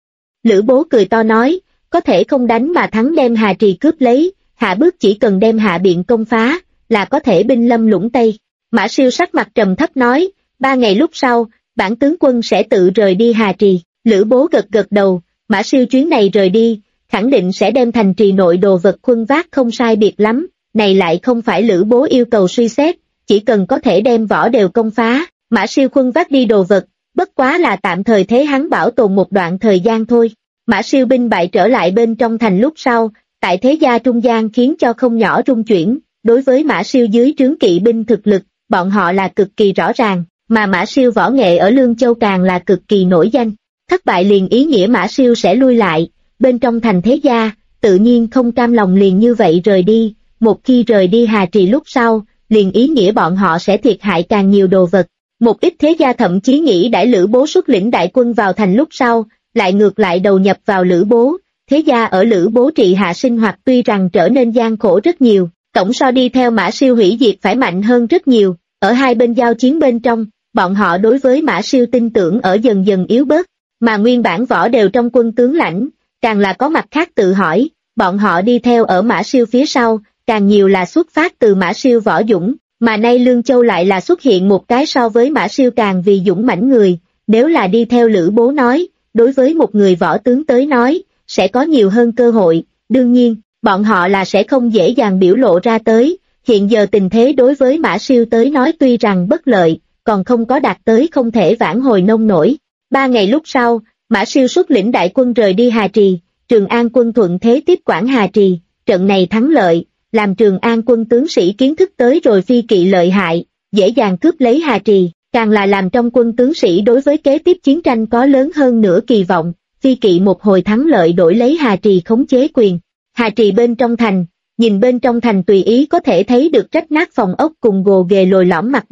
Lữ Bố cười to nói, có thể không đánh mà thắng đem Hà Trì cướp lấy, hạ bước chỉ cần đem Hạ Biện công phá, là có thể binh lâm lũng Tây. Mã Siêu sắc mặt trầm thấp nói, 3 ngày lúc sau, bản tướng quân sẽ tự rời đi Hà Trì. Lữ Bố gật đầu, Mã Siêu chuyến này rời đi, khẳng định sẽ đem thành trì nội đồ vật khuân vác không sai biệt lắm, này lại không phải Lữ Bố yêu cầu suy xét, chỉ cần có thể đem võ đều công phá, Mã Siêu khuân vác đi đồ vật, bất quá là tạm thời thế hắn bảo tồn một đoạn thời gian thôi. Mã Siêu binh bại trở lại bên trong thành lúc sau, tại thế gia trung gian khiến cho không nhỏ rung chuyển, đối với Mã Siêu dưới trướng kỵ binh thực lực, bọn họ là cực kỳ rõ ràng, mà Mã Siêu võ nghệ ở Lương Châu càng là cực kỳ nổi danh. Thất bại liền ý nghĩa Mã Siêu sẽ lui lại, bên trong thành thế gia, tự nhiên không cam lòng liền như vậy rời đi, một khi rời đi Hà Trì lúc sau, liền ý nghĩa bọn họ sẽ thiệt hại càng nhiều đồ vật. Một ít thế gia thậm chí nghĩ đãi Lữ Bố xuất lĩnh đại quân vào thành lúc sau, lại ngược lại đầu nhập vào Lữ Bố, thế gia ở Lữ Bố trị hạ sinh hoạt tuy rằng trở nên gian khổ rất nhiều, tổng so đi theo Mã Siêu hủy diệt phải mạnh hơn rất nhiều, ở hai bên giao chiến bên trong, bọn họ đối với Mã Siêu tin tưởng ở dần dần yếu bớt, mà nguyên bản võ đều trong quân tướng lãnh, càng là có mặt khác tự hỏi, bọn họ đi theo ở Mã Siêu phía sau, càng nhiều là xuất phát từ Mã Siêu võ dũng, mà nay Lương Châu lại là xuất hiện một cái so với Mã Siêu càng vì dũng mãnh người, nếu là đi theo Lữ Bố nói, đối với một người võ tướng tới nói, sẽ có nhiều hơn cơ hội, đương nhiên, bọn họ là sẽ không dễ dàng biểu lộ ra tới, hiện giờ tình thế đối với Mã Siêu tới nói tuy rằng bất lợi, còn không có đạt tới không thể vãn hồi nông nổi. 3 ngày lúc sau, Mã Siêu xuất lĩnh đại quân rời đi Hà Trì, Trường An quân thuận thế tiếp quản Hà Trì, trận này thắng lợi, làm Trường An quân tướng sĩ kiến thức tới rồi phi kỵ lợi hại, dễ dàng cướp lấy Hà Trì, càng là làm trong quân tướng sĩ đối với kế tiếp chiến tranh có lớn hơn nữa kỳ vọng, phi kỵ một hồi thắng lợi đổi lấy Hà Trì khống chế quyền. Hà Trì bên trong thành, nhìn bên trong thành tùy ý có thể thấy được rách nát phòng ốc cùng gồ ghề lồi lõm mặt đất,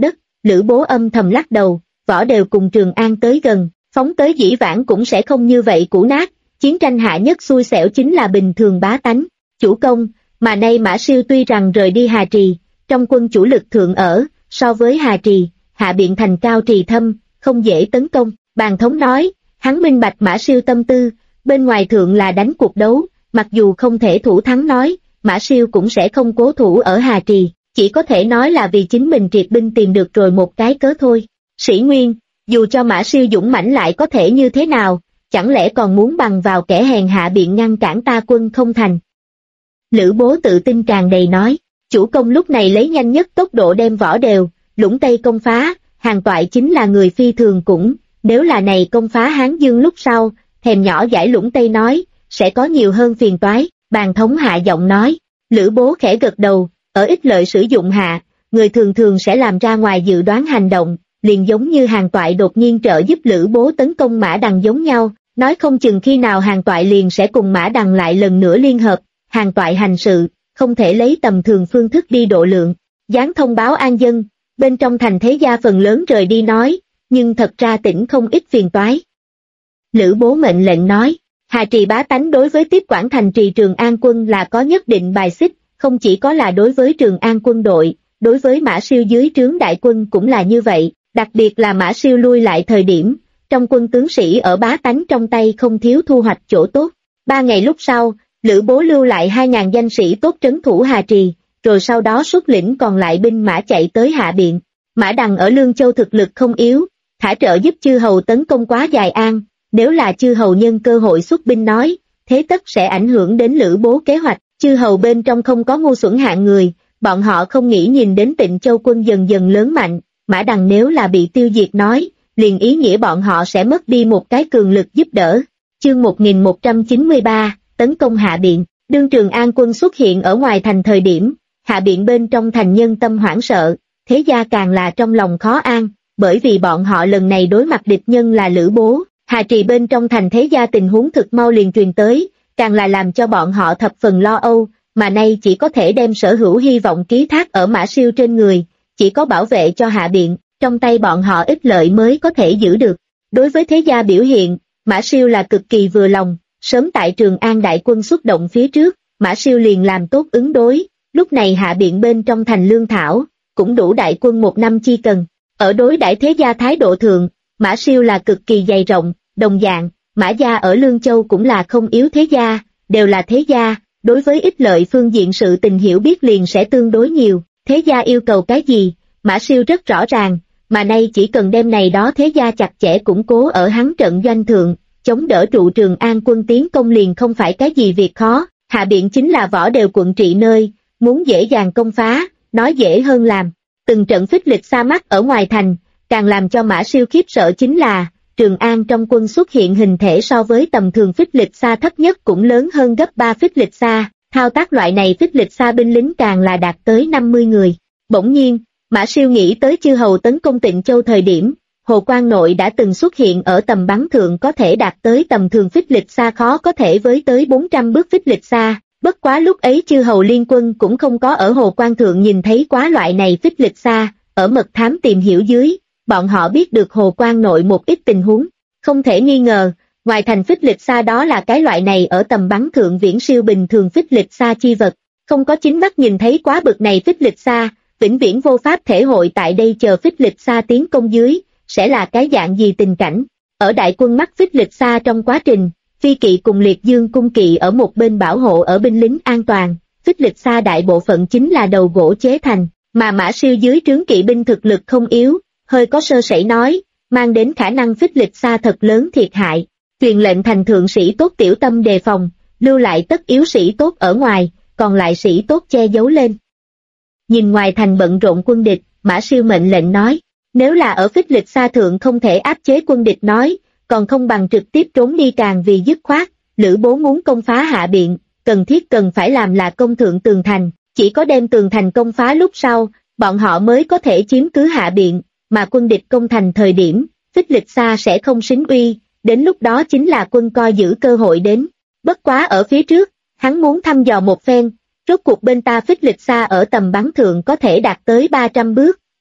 Lữ Bố âm thầm lắc đầu, võ đều cùng Trường An tới gần, phóng tới dĩ vãng cũng sẽ không như vậy cũ nát, chiến tranh hạ nhất xui xẻo chính là bình thường bá tánh. Chủ công, mà nay Mã Siêu tuy rằng rời đi Hà Trì, trong quân chủ lực thượng ở, so với Hà Trì, Hạ Biện thành cao trì thâm, không dễ tấn công. Bàn thống nói, hắn minh bạch Mã Siêu tâm tư, bên ngoài thượng là đánh cuộc đấu, mặc dù không thể thủ thắng nói, Mã Siêu cũng sẽ không cố thủ ở Hà Trì, chỉ có thể nói là vì chính mình triệt binh tìm được rồi một cái cớ thôi. Sĩ Nguyên, dù cho Mã Siêu dũng mãnh lại có thể như thế nào, chẳng lẽ còn muốn bằng vào kẻ hèn hạ Biện ngăn cản ta quân không thành. Lữ Bố tự tin tràn đầy nói, chủ công lúc này lấy nhanh nhất tốc độ đem võ đều, Lũng Tây công phá, Hàn Toại chính là người phi thường cũng, nếu là này công phá Hán Dương lúc sau, thèm nhỏ giải Lũng Tây nói, sẽ có nhiều hơn phiền toái. Bàn thống hạ giọng nói, Lữ Bố khẽ gật đầu, ở ích lợi sử dụng hạ, người thường thường sẽ làm ra ngoài dự đoán hành động, liền giống như Hàn Toại đột nhiên trợ giúp Lữ Bố tấn công Mã Đằng giống nhau, nói không chừng khi nào Hàn Toại liền sẽ cùng Mã Đằng lại lần nữa liên hợp. Hàn Toại hành sự, không thể lấy tầm thường phương thức đi độ lượng, giáng thông báo an dân, bên trong thành thế gia phần lớn rời đi nói, nhưng thật ra tỉnh không ít phiền toái. Lữ Bố mệnh lệnh nói, Hà Trì bá tánh đối với tiếp quản thành trì Trường An quân là có nhất định bài xích, không chỉ có là đối với Trường An quân đội, đối với Mã Siêu dưới trướng đại quân cũng là như vậy, đặc biệt là Mã Siêu lui lại thời điểm, trong quân tướng sĩ ở bá tánh trong tay không thiếu thu hoạch chỗ tốt. 3 ngày lúc sau, Lữ Bố lưu lại 2.000 danh sĩ tốt trấn thủ Hà Trì, rồi sau đó xuất lĩnh còn lại binh mã chạy tới Hạ Biện. Mã Đằng ở Lương Châu thực lực không yếu, thả trợ giúp chư hầu tấn công quá Dài An, nếu là chư hầu nhân cơ hội xuất binh nói, thế tất sẽ ảnh hưởng đến Lữ Bố kế hoạch. Chư hầu bên trong không có ngu xuẩn hạng người, bọn họ không nghĩ nhìn đến Tịnh Châu quân dần dần lớn mạnh, Mã Đằng nếu là bị tiêu diệt nói, liền ý nghĩa bọn họ sẽ mất đi một cái cường lực giúp đỡ. Chương 1193, tấn công Hạ Biện. Đương Trường An quân xuất hiện ở ngoài thành thời điểm, Hạ Biện bên trong thành nhân tâm hoảng sợ, thế gia càng là trong lòng khó an, bởi vì bọn họ lần này đối mặt địch nhân là Lữ Bố. Hà Trì bên trong thành thế gia tình huống thực mau liền truyền tới, càng là làm cho bọn họ thập phần lo âu, mà nay chỉ có thể đem sở hữu hy vọng ký thác ở Mã Siêu trên người, chỉ có bảo vệ cho Hạ Biện, trong tay bọn họ ích lợi mới có thể giữ được. Đối với thế gia biểu hiện, Mã Siêu là cực kỳ vừa lòng, sớm tại Trường An đại quân xuất động phía trước, Mã Siêu liền làm tốt ứng đối, lúc này Hạ Biện bên trong thành lương thảo, cũng đủ đại quân 1 năm chi cần. Ở đối đãi thế gia thái độ thượng, Mã Siêu là cực kỳ dày rộng, đồng dạng, Mã gia ở Lương Châu cũng là không yếu thế gia, đều là thế gia, đối với ích lợi phương diện sự tình hiểu biết liền sẽ tương đối nhiều, thế gia yêu cầu cái gì, Mã Siêu rất rõ ràng, mà nay chỉ cần đem này đó thế gia chặt chẽ củng cố ở hắn trận doanh thượng, chống đỡ trụ Trường An quân tiến công liền không phải cái gì việc khó. Hạ Biện chính là võ đều quận trị nơi, muốn dễ dàng công phá, nói dễ hơn làm. Từng trận phích lịch xa mắt ở ngoài thành, càng làm cho Mã Siêu khiếp sợ chính là, Trường An trong quân xuất hiện hình thể so với tầm thường phích lịch xa thấp nhất cũng lớn hơn gấp 3 phích lịch xa, thao tác loại này phích lịch xa binh lính càng là đạt tới 50 người. Bỗng nhiên, Mã Siêu nghĩ tới chư hầu tấn công Tịnh Châu thời điểm, Hồ Quang Nội đã từng xuất hiện ở tầm bắn thượng có thể đạt tới tầm thường phích lịch xa khó có thể với tới 400 bước phích lịch xa, bất quá lúc ấy chư hầu liên quân cũng không có ở Hồ Quang thượng nhìn thấy quá loại này phích lịch xa, ở mật thám tìm hiểu dưới, bọn họ biết được Hồ Quang Nội một ít tình huống, không thể nghi ngờ, ngoài thành phích lịch xa đó là cái loại này ở tầm bắn thượng viễn siêu bình thường phích lịch xa chi vật, không có chính mắt nhìn thấy quá bực này phích lịch xa, vĩnh viễn vô pháp thể hội tại đây chờ phích lịch xa tiến công dưới, sẽ là cái dạng gì tình cảnh. Ở đại quân mắt phích lịch xa trong quá trình, Phi kỵ cùng Liệt Dương cung kỵ ở một bên bảo hộ ở binh lính an toàn, phích lịch xa đại bộ phận chính là đầu gỗ chế thành, mà Mã Siêu dưới trướng kỵ binh thực lực không yếu, hơi có sơ sẩy nói, mang đến khả năng phích lịch xa thật lớn thiệt hại. Truyền lệnh thành thượng sĩ tốt tiểu tâm đề phòng, lưu lại tất yếu sĩ tốt ở ngoài, còn lại sĩ tốt che giấu lên. Nhìn ngoài thành bận rộn quân địch, Mã Siêu mệnh lệnh nói, nếu là ở phích lịch xa thượng không thể áp chế quân địch nói, còn không bằng trực tiếp trốn đi càng vì dứt khoát. Lữ Bố muốn công phá Hạ Biện, cần phải làm là công thượng tường thành, chỉ có đem tường thành công phá lúc sau, bọn họ mới có thể chiếm cứ Hạ Biện, mà quân địch công thành thời điểm, phích lịch xa sẽ không xính uy, đến lúc đó chính là quân coi giữ cơ hội đến. Bất quá ở phía trước, hắn muốn thăm dò một phen, rốt cuộc bên ta phích lịch xa ở tầm bắn thượng có thể đạt tới 300 bước,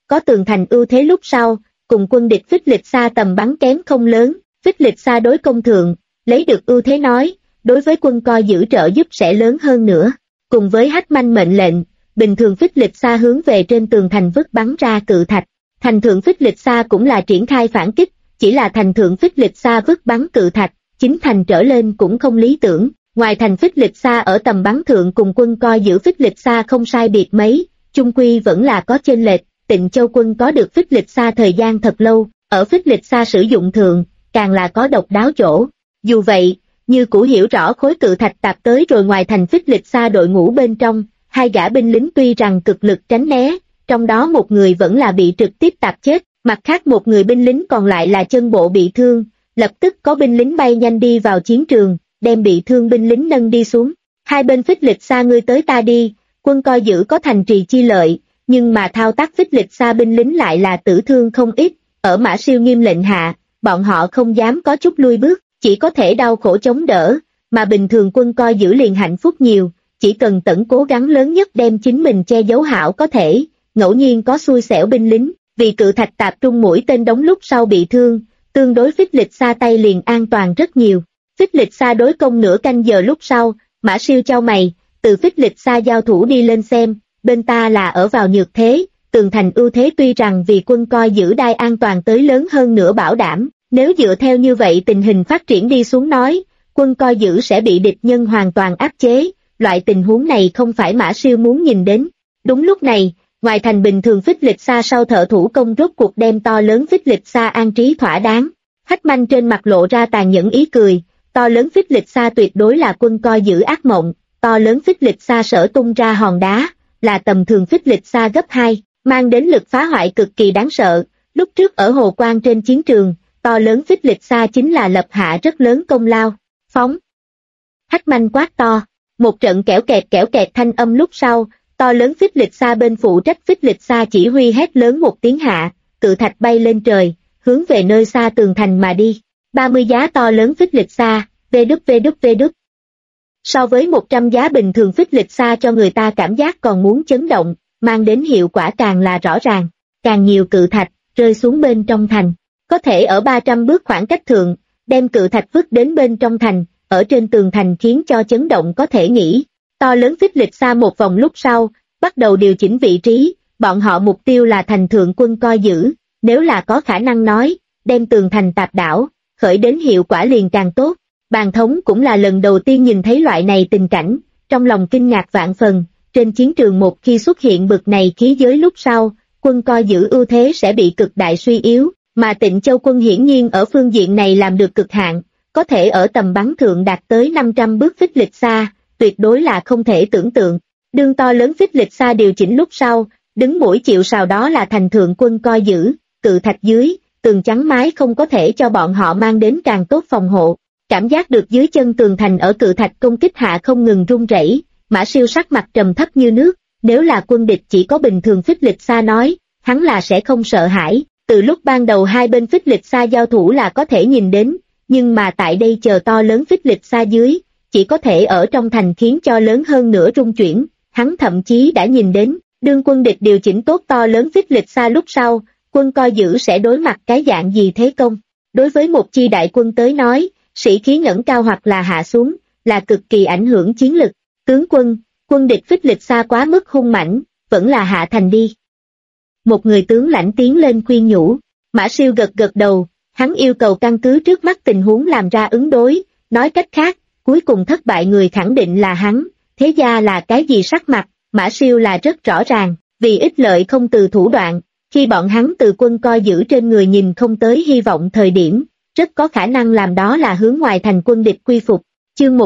có tường thành ưu thế lúc sau, cùng quân địch Phích Lịch Sa tầm bắn kém không lớn, Phích Lịch Sa đối công thượng, lấy được ưu thế nói, đối với quân coi giữ trợ giúp sẽ lớn hơn nữa. Cùng với Hách Manh mệnh lệnh, bình thường Phích Lịch Sa hướng về trên tường thành vứt bắn ra cự thạch. Thành thượng Phích Lịch Sa cũng là triển khai phản kích, chỉ là thành thượng Phích Lịch Sa vứt bắn cự thạch, chính thành trở lên cũng không lý tưởng. Ngoài thành Phích Lịch Sa ở tầm bắn thượng cùng quân coi giữ Phích Lịch Sa không sai biệt mấy, chung quy vẫn là có chênh lệch. Tịnh Châu quân có được Phích Lịch Sa thời gian thật lâu, ở Phích Lịch Sa sử dụng thường, càng là có độc đáo chỗ. Dù vậy, như cũ hiểu rõ khối cự thạch tạp tới rồi ngoài thành Phích Lịch Sa đội ngũ bên trong, hai gã binh lính tuy rằng cực lực tránh né, trong đó một người vẫn là bị trực tiếp tạp chết, mặt khác một người binh lính còn lại là chân bộ bị thương, lập tức có binh lính bay nhanh đi vào chiến trường, đem bị thương binh lính nâng đi xuống. Hai bên Phích Lịch Sa ngươi tới ta đi, quân coi giữ có thành trì chi lợi, nhưng mà thao tác Phích Lịch Sa binh lính lại là tử thương không ít, ở Mã Siêu nghiêm lệnh hạ, bọn họ không dám có chút lui bước, chỉ có thể đau khổ chống đỡ, mà bình thường quân coi giữ liền hạnh phúc nhiều, chỉ cần tận cố gắng lớn nhất đem chính mình che giấu hảo có thể, ngẫu nhiên có xui xẻo binh lính, vì cự thạch tạp trung mũi tên đóng lúc sau bị thương, tương đối Phích Lịch Sa tay liền an toàn rất nhiều. Phích Lịch Sa đối công nửa canh giờ lúc sau, Mã Siêu chau mày, từ Phích Lịch Sa giao thủ đi lên xem, bên ta là ở vào nhược thế, tường thành ưu thế tuy rằng vì quân coi giữ đai an toàn tới lớn hơn nữa bảo đảm, nếu dựa theo như vậy tình hình phát triển đi xuống nói, quân coi giữ sẽ bị địch nhân hoàn toàn áp chế, loại tình huống này không phải Mã Siêu muốn nhìn đến. Đúng lúc này, ngoài thành bình thường Phích Lịch Sa sau thợ thủ công rốt cuộc đem to lớn Phích Lịch Sa an trí thỏa đáng. Hách Manh trên mặt lộ ra tàn nhẫn ý cười, to lớn Phích Lịch Sa tuyệt đối là quân coi giữ ác mộng, to lớn Phích Lịch Sa sở tung ra hòn đá, là tầm thường Phích Lịch Sa gấp 2, mang đến lực phá hoại cực kỳ đáng sợ. Lúc trước ở Hồ Quang trên chiến trường, to lớn Phích Lịch Sa chính là lập hạ rất lớn công lao. Phóng! Hách Manh quát to, một trận kẽo kẹt thanh âm lúc sau, to lớn Phích Lịch Sa bên phụ trách Phích Lịch Sa chỉ huy hét lớn một tiếng hạ, cự thạch bay lên trời, hướng về nơi xa tường thành mà đi. 30 giá to lớn Phích Lịch Sa, VWVW. So với 100 giá bình thường Phích Lịch Sa cho người ta cảm giác còn muốn chấn động, mang đến hiệu quả càng là rõ ràng, càng nhiều cự thạch rơi xuống bên trong thành, có thể ở 300 bước khoảng cách thượng, đem cự thạch vứt đến bên trong thành, ở trên tường thành khiến cho chấn động có thể nghĩ. To lớn Phích Lịch Sa một vòng lúc sau, bắt đầu điều chỉnh vị trí, bọn họ mục tiêu là thành thượng quân coi giữ, nếu là có khả năng nói, đem tường thành tạp đảo, khởi đến hiệu quả liền càng tốt. Bàn thống cũng là lần đầu tiên nhìn thấy loại này tình cảnh, trong lòng kinh ngạc vạn phần, trên chiến trường một khi xuất hiện bực này khí giới lúc sau, quân coi giữ ưu thế sẽ bị cực đại suy yếu, mà Tịnh Châu quân hiển nhiên ở phương diện này làm được cực hạn, có thể ở tầm bắn thượng đạt tới 500 bước Phích Lịch Sa, tuyệt đối là không thể tưởng tượng. Đương to lớn Phích Lịch Sa điều chỉnh lúc sau, đứng mũi chịu sào đó là thành thượng quân coi giữ, cự thạch dưới, tường chắn mái không có thể cho bọn họ mang đến càng tốt phòng hộ. Cảm giác được dưới chân tường thành ở cự thạch công kích hạ không ngừng rung rẩy, Mã Siêu sắc mặt trầm thấp như nước, nếu là quân địch chỉ có bình thường Phích Lịch Sa nói, hắn là sẽ không sợ hãi, từ lúc ban đầu hai bên Phích Lịch Sa giao thủ là có thể nhìn đến, nhưng mà tại đây chờ to lớn Phích Lịch Sa dưới, chỉ có thể ở trong thành khiến cho lớn hơn nữa rung chuyển, hắn thậm chí đã nhìn đến, đương quân địch điều chỉnh tốt to lớn Phích Lịch Sa lúc sau, quân coi giữ sẽ đối mặt cái dạng gì thế công. Đối với một chi đại quân tới nói, sĩ khí ngẩng cao hoặc là hạ xuống, là cực kỳ ảnh hưởng chiến lực. Tướng quân, quân địch Phích Lịch Sa quá mức hung mãnh, vẫn là hạ thành đi. Một người tướng lãnh tiến lên khuyên nhủ, Mã Siêu gật đầu, hắn yêu cầu căn cứ trước mắt tình huống làm ra ứng đối, nói cách khác, cuối cùng thất bại người khẳng định là hắn, thế gia là cái gì sắc mặt, Mã Siêu là rất rõ ràng, vì ích lợi không từ thủ đoạn, khi bọn hắn từ quân coi giữ trên người nhìn không tới hy vọng thời điểm, rất có khả năng làm đó là hướng ngoài thành quân địch quy phục. Chương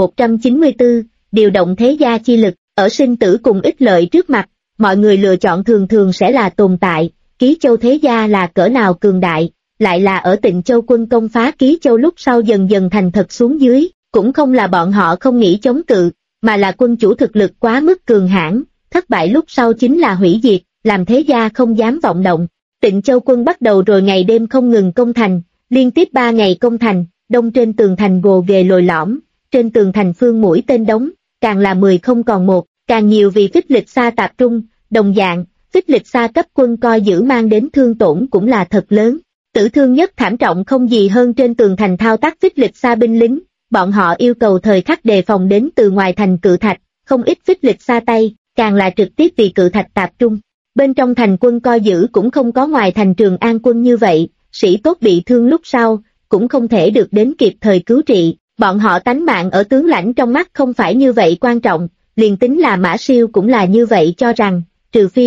1194, điều động thế gia chi lực, ở sinh tử cùng ích lợi trước mặt, mọi người lựa chọn thường thường sẽ là tồn tại, Ký Châu thế gia là cỡ nào cường đại, lại là ở Tịnh Châu quân công phá Ký Châu lúc sau dần dần thành thật xuống dưới, cũng không là bọn họ không nghĩ chống cự, mà là quân chủ thực lực quá mức cường hãn, thất bại lúc sau chính là hủy diệt, làm thế gia không dám vọng động. Tịnh Châu quân bắt đầu rồi ngày đêm không ngừng công thành, liên tiếp 3 ngày công thành, đông trên tường thành gồ ghề lồi lõm, trên tường thành phương mũi tên đóng, càng là 10 không còn một, càng nhiều vì Phích Lịch Sa tập trung, đồng dạng, phích lịch xa cấp quân coi giữ mang đến thương tổn cũng là thật lớn. Tử thương nhất thảm trọng không gì hơn trên tường thành thao tác phích lịch xa binh lính, bọn họ yêu cầu thời khắc đề phòng đến từ ngoài thành cự thạch, không ít phích lịch xa tay, càng là trực tiếp vì cự thạch tập trung. Bên trong thành quân coi giữ cũng không có ngoài thành Trường An quân như vậy, sĩ tốt bị thương lúc sau, cũng không thể được đến kịp thời cứu trị, bọn họ tánh mạng ở tướng lãnh trong mắt không phải như vậy quan trọng, liền tính là Mã Siêu cũng là như vậy cho rằng, trừ phi